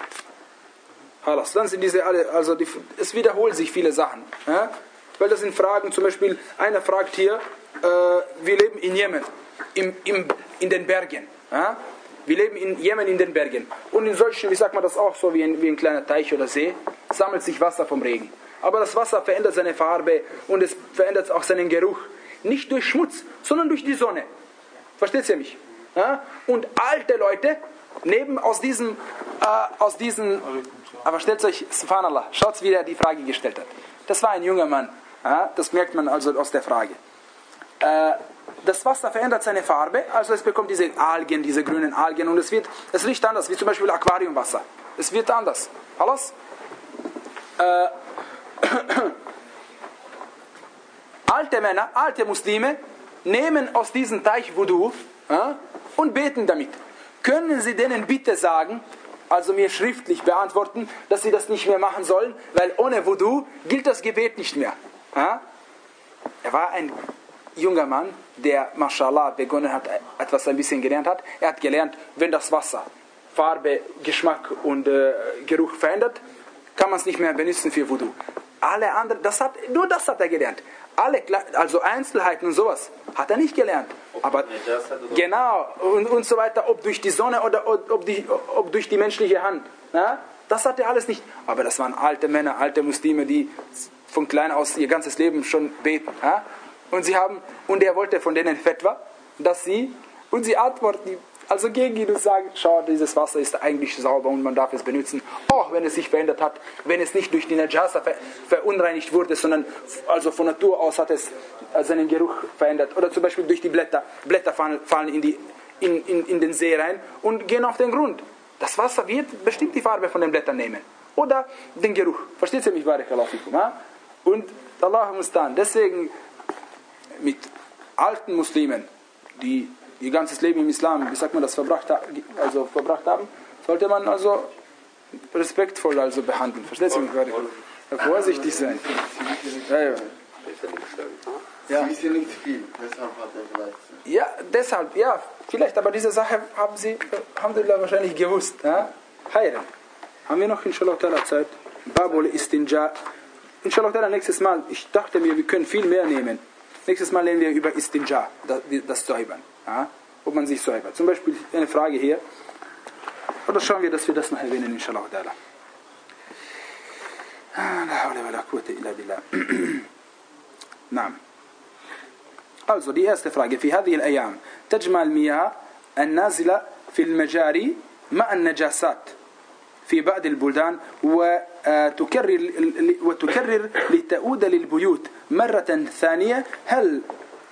Dann sind diese alle, also die, es wiederholen sich viele Sachen. Ja? Weil das sind Fragen, zum Beispiel, einer fragt hier, äh, wir leben in Jemen, im, im, in den Bergen. Ja? Wir leben in Jemen in den Bergen. Und in solchen, wie sagt man das auch, so wie ein, wie ein kleiner Teich oder See, sammelt sich Wasser vom Regen. Aber das Wasser verändert seine Farbe und es verändert auch seinen Geruch. Nicht durch Schmutz, sondern durch die Sonne. Versteht ihr mich? Ja? Und alte Leute nehmen aus diesem, äh, aus diesen, aber stellt euch, subhanallah, schaut, wie er die Frage gestellt hat. Das war ein junger Mann. Ja? Das merkt man also aus der Frage. Äh, das Wasser verändert seine Farbe, also es bekommt diese Algen, diese grünen Algen und es wird, es riecht anders, wie zum Beispiel Aquariumwasser. Es wird anders. Alles? Äh, alte Männer, alte Muslime nehmen aus diesem Teich Wudu ja, und beten damit. Können Sie denen bitte sagen, also mir schriftlich beantworten, dass sie das nicht mehr machen sollen, weil ohne Wudu gilt das Gebet nicht mehr. Ja? Er war ein junger Mann, der, mashallah, begonnen hat, etwas ein bisschen gelernt hat. Er hat gelernt, wenn das Wasser Farbe, Geschmack und äh, Geruch verändert, kann man es nicht mehr benutzen für Wudu. Alle anderen, das hat, nur das hat er gelernt. alle, also Einzelheiten und sowas, hat er nicht gelernt. Aber genau, und, und so weiter, ob durch die Sonne oder ob, die, ob durch die menschliche Hand. Na? Das hat er alles nicht. Aber das waren alte Männer, alte Muslime, die von klein aus ihr ganzes Leben schon beten. Ja? Und sie haben, und er wollte von denen Fatwa, dass sie, und sie antworten, also gegen ihn und sagen, schau, dieses Wasser ist eigentlich sauber und man darf es benutzen, auch wenn es sich verändert hat, wenn es nicht durch die Najasa ver, verunreinigt wurde, sondern also von Natur aus hat es seinen Geruch verändert. Oder zum Beispiel durch die Blätter. Blätter fallen, fallen in, die, in, in, in den See rein und gehen auf den Grund. Das Wasser wird bestimmt die Farbe von den Blättern nehmen. Oder den Geruch. Versteht ihr mich, Barakallahu fikum? Und Allah mustan. Deswegen mit alten Muslimen, die ihr ganzes Leben im Islam, wie sagt man das, verbracht, also verbracht haben, sollte man also respektvoll also behandeln. Versteht ihr mich? Ja, vorsichtig sein. Ja, ja. Ja. Sie wissen nicht viel, deshalb hat er vielleicht. Ja, deshalb, ja, vielleicht, aber diese Sache haben Sie, Alhamdulillah, wahrscheinlich gewusst. Ja? Heiren. Haben wir noch inshallah ta'ala Zeit? Babul Istinja. Inshallah ta'ala nächstes Mal, ich dachte mir, wir können viel mehr nehmen. Nächstes Mal lernen wir über Istinja, das, das Säubern. Ja? Ob man sich säubert. Zum Beispiel eine Frage hier. Oder schauen wir, dass wir das noch erwähnen, inshallah ta'ala. La hawla wa la quwwata illa billah. Naam. Also die erste Frage. في هذه الأيام تجمع المياه النازلة في المجاري مع النجاسات في بعض البلدان وتكرر وتكرر لتعود للبيوت مرة ثانية. هل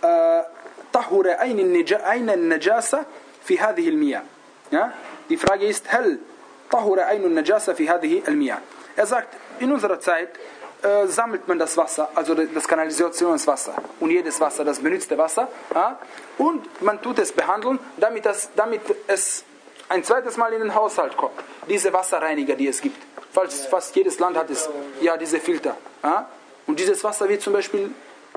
طهر أين النجاسة في هذه المياه؟ Die Frage ist, هل طهر أين النجاسة في هذه المياه? Er sagt, in unserer Zeit äh, sammelt man das Wasser, also das Kanalisationswasser und jedes Wasser, das benutzte Wasser, ja, und man tut es behandeln, damit, das, damit es ein zweites Mal in den Haushalt kommt. Diese Wasserreiniger, die es gibt. Fast, fast jedes Land hat es, ja, diese Filter. Ja, und dieses Wasser wird zum Beispiel,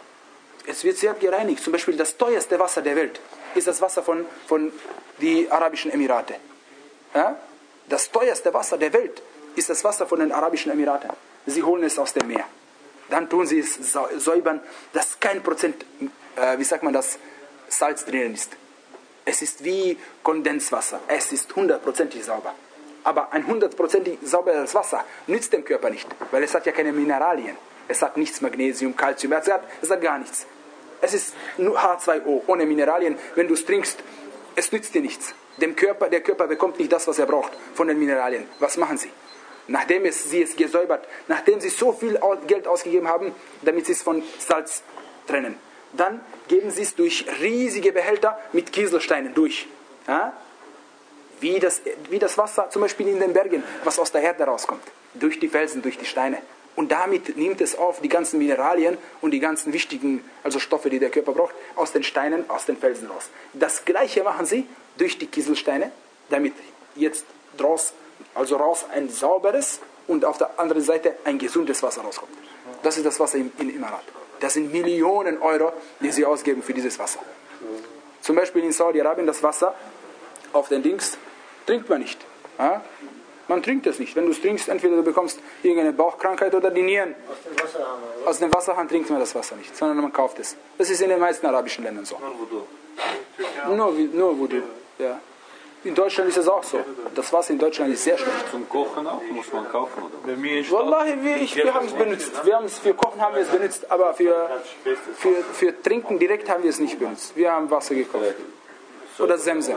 es wird sehr gereinigt. Zum Beispiel das teuerste Wasser der Welt ist das Wasser von, von den Arabischen Emiraten. Ja, das teuerste Wasser der Welt ist das Wasser von den Arabischen Emiraten. Sie holen es aus dem Meer. Dann tun sie es säubern, dass kein Prozent, äh, wie sagt man das, Salz drinnen ist. Es ist wie Kondenswasser. Es ist hundertprozentig sauber. Aber ein hundertprozentig sauberes Wasser nützt dem Körper nicht, weil es hat ja keine Mineralien. Es hat nichts Magnesium, Calcium, es hat, es hat gar nichts. Es ist nur H zwei O, ohne Mineralien. Wenn du es trinkst, es nützt dir nichts. Dem Körper, der Körper bekommt nicht das, was er braucht von den Mineralien. Was machen sie? Nachdem es, sie es gesäubert, nachdem sie so viel Geld ausgegeben haben, damit sie es von Salz trennen, dann geben sie es durch riesige Behälter mit Kieselsteinen durch. Ja? Wie, das, wie das Wasser zum Beispiel in den Bergen, was aus der Erde rauskommt. Durch die Felsen, durch die Steine. Und damit nimmt es auf die ganzen Mineralien und die ganzen wichtigen also Stoffe, die der Körper braucht, aus den Steinen, aus den Felsen raus. Das Gleiche machen sie durch die Kieselsteine, damit jetzt draus, also raus ein sauberes und auf der anderen Seite ein gesundes Wasser rauskommt. Das ist das Wasser im, im Emirat. Das sind Millionen Euro, die sie ausgeben für dieses Wasser. Zum Beispiel in Saudi-Arabien das Wasser auf den Dings trinkt man nicht. Ja? Man trinkt es nicht. Wenn du es trinkst, entweder du bekommst irgendeine Bauchkrankheit oder die Nieren. Aus dem Wasserhahn? Aus dem Wasserhahn trinkt man das Wasser nicht, sondern man kauft es. Das ist in den meisten arabischen Ländern so. Nur Wudu. Nur, nur Wudu, ja. In Deutschland ist es auch so. Das Wasser in Deutschland ist sehr schlecht. Zum Kochen auch muss man kaufen, oder? Wallahi, wir, ich, wir haben es benutzt. Wir haben es, für Kochen haben wir es benutzt, aber für, für, für Trinken direkt haben wir es nicht benutzt. Wir haben Wasser gekauft. Oder Semsem.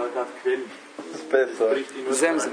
Semsem.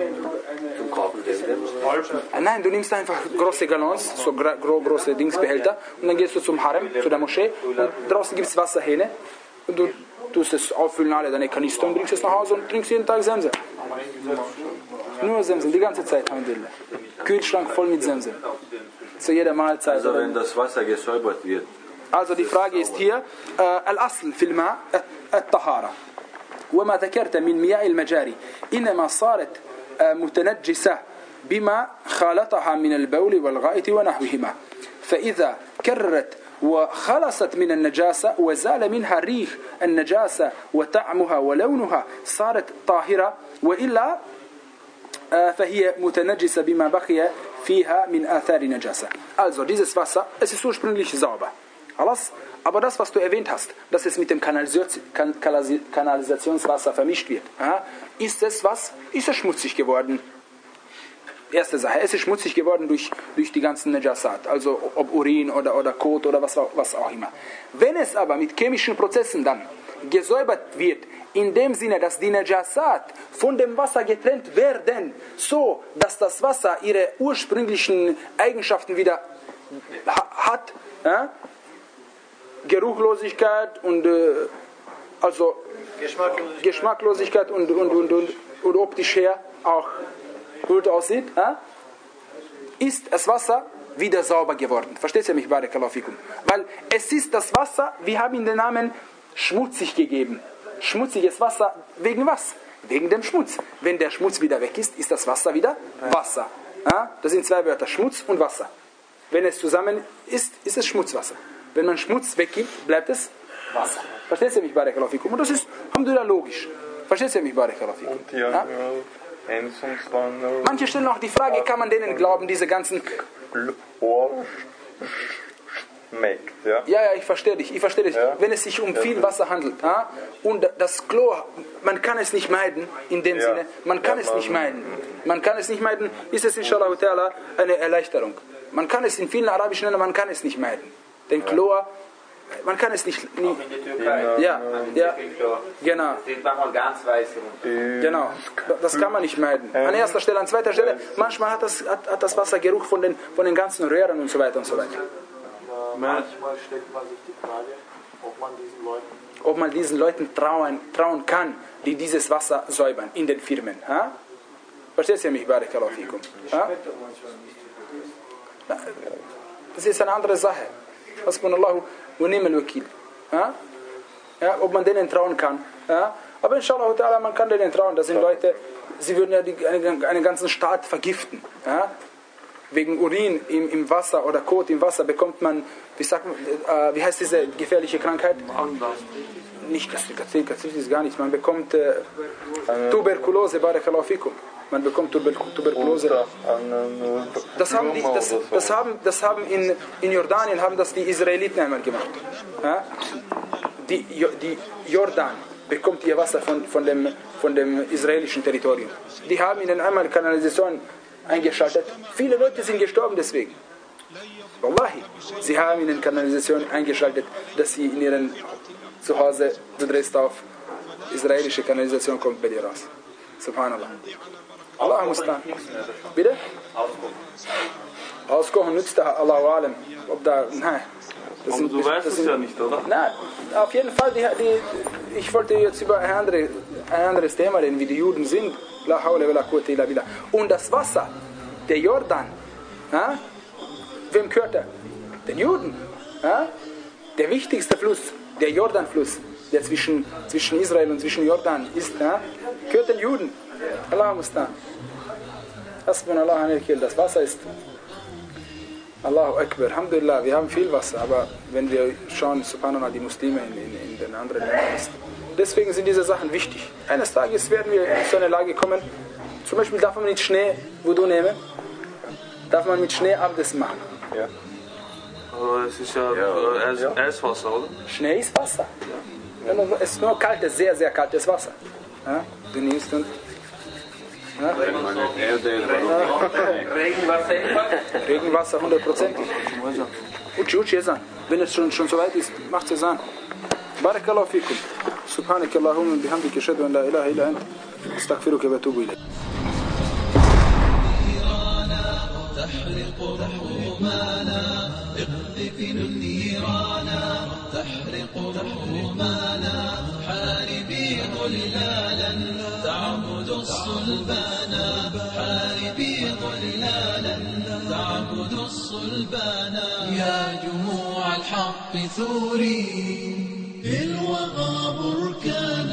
Nein, du nimmst einfach große Gallons, so gro große Dingsbehälter, und dann gehst du zum Harem, zu der Moschee, und draußen gibt es Wasserhähne, und du tust es auffüllen, alle deine Kanister, und bringst es nach Hause und trinkst jeden Tag Semsem. Nur Semsem, die ganze Zeit, Alhamdulillah. Kühlschrank voll mit Semsem. Zu jeder Mahlzeit. Also wenn das Wasser gesäubert wird. Also die Frage ist hier, Al-Asl fil Ma' At-Tahara. وما ذكرت من مياه المجاري إنما صارت متنجسة بما خالطها من البول والغائط ونحوهما فإذا كررت وخلصت من النجاسة وزال منها ريح النجاسة وطعمها ولونها صارت طاهرة وإلا فهي متنجسة بما بقي فيها من آثار نجاسة. Also dieses Wasser, es ist ursprünglich sauber. Alles? Aber das, was du erwähnt hast, dass es mit dem Kanalisationswasser vermischt wird, ja, ist es was? Ist es schmutzig geworden? Erste Sache, es ist schmutzig geworden durch, durch die ganzen Najasat, also ob Urin oder, oder Kot oder was, was auch immer. Wenn es aber mit chemischen Prozessen dann gesäubert wird, in dem Sinne, dass die Najasat von dem Wasser getrennt werden, so dass das Wasser ihre ursprünglichen Eigenschaften wieder ha hat, ja? Geruchlosigkeit und äh, also Geschmacklosigkeit, Geschmacklosigkeit und, und, und, und, und optisch her auch gut aussieht, ja? Ist das Wasser wieder sauber geworden. Versteht ihr mich, Barakallahu fikum? Weil es ist das Wasser, wir haben ihm den Namen schmutzig gegeben. Schmutziges Wasser, wegen was? Wegen dem Schmutz. Wenn der Schmutz wieder weg ist, ist das Wasser wieder Wasser. Ja? Das sind zwei Wörter, Schmutz und Wasser. Wenn es zusammen ist, ist es Schmutzwasser. Wenn man Schmutz weggibt, bleibt es Wasser. Versteht ihr mich, Barakallahu fikum? Und das ist, alhamdulillah, logisch. Versteht ihr mich, Barakallahu fikum? Ja? Manche stellen auch die Frage, kann man denen glauben, diese ganzen... Schmeckt, ja? Ja, ja, ich verstehe dich, ich verstehe dich. Ja. Wenn es sich um viel Wasser handelt, ja, und das Chlor, man kann es nicht meiden, in dem ja. Sinne, man kann ja, es nicht meiden. Man kann es nicht meiden, ist es inshallah ta'ala eine Erleichterung. Man kann es in vielen arabischen Ländern, man kann es nicht meiden. Den Chlor, man kann es nicht... Nie, ja, ja, ja, genau. Das sieht manchmal ganz weiß. Genau, das kann man nicht meiden. An erster Stelle, an zweiter Stelle, manchmal hat das, hat, hat das Wasser Geruch von den, von den ganzen Röhren und so weiter und so weiter. Manchmal stellt man sich die Frage, ob man diesen Leuten, ob man diesen Leuten trauen, trauen kann, die dieses Wasser säubern in den Firmen. Ha? Verstehst du mich, Barakallahu fikum? Das ist eine andere Sache. Hasbunallahu wa ni'mal wakil. Ja, ob man denen trauen kann. Ja? Aber inshallah ta'ala, man kann denen trauen. Das sind Leute, sie würden ja die, einen, einen ganzen Staat vergiften. Ja? Wegen Urin im, im Wasser oder Kot im Wasser bekommt man, wie, sagt man, äh, wie heißt diese gefährliche Krankheit? Nicht Gastritis, Gastritis ist gar nicht. Man bekommt äh, Tuberkulose, Barakallahu fikum. Man bekommt Tuber Tuberkulose. Das haben, die, das, das haben, das haben in, in Jordanien haben das die Israeliten einmal gemacht. Ja? Die, die Jordan bekommt ihr Wasser von, von, dem, von dem israelischen Territorium. Die haben ihnen einmal Kanalisation eingeschaltet. Viele Leute sind gestorben deswegen. Wallahi. Sie haben ihnen Kanalisation eingeschaltet, dass sie in ihren Zuhause, du drehst auf, israelische Kanalisation kommt bei dir raus. Subhanallah. Allah muss da. Bitte? Auskochen. Auskochen nützt da Allahu Alam. Ob da, nein. Das sind, du weißt das es sind, ja nicht, oder? Nein, auf jeden Fall, die, die, ich wollte jetzt über ein, andere, ein anderes Thema reden, wie die Juden sind. La hawla wa la quwwata illa billah. Und das Wasser, der Jordan, ja? Wem gehört er? Den Juden. Ja? Der wichtigste Fluss, der Jordanfluss, der zwischen, zwischen Israel und zwischen Jordan ist, ja? Gehört den Juden. Allah muss da. Hasbunallah anil-Wakil. Das Wasser ist Allahu Akbar. Alhamdulillah, wir haben viel Wasser, aber wenn wir schauen, subhanallah, die Muslime in, in, in den anderen Ländern ist. Deswegen sind diese Sachen wichtig. Eines Tages werden wir in so eine Lage kommen, zum Beispiel darf man mit Schnee Wudu nehmen, darf man mit Schnee Abdes machen. Ja. Aber es ist ja, ja. Eis, ja. Eiswasser, oder? Schnee ist Wasser. Ja. Es ist nur kaltes, sehr, sehr kaltes Wasser. Ja? Du nimmst und... Ja? Regenwasser Regenwasser hundertprozentig. Uchi, uchi, jetzt an. Wenn es schon, schon so weit ist, macht es an. Barakallahu fikum. Subhanak Allahumma bihamdika ashhadu an la ilaha illa anta astaghfiruka wa atubu ilayk. تحرق رحومانا اقذف النيرانا تحرق رحومانا حاربي ظلالا تعبد الصلبانا حاربي ظلالا تعبد الصلبانا يا جموع الحق ثوري بالوغى بركانا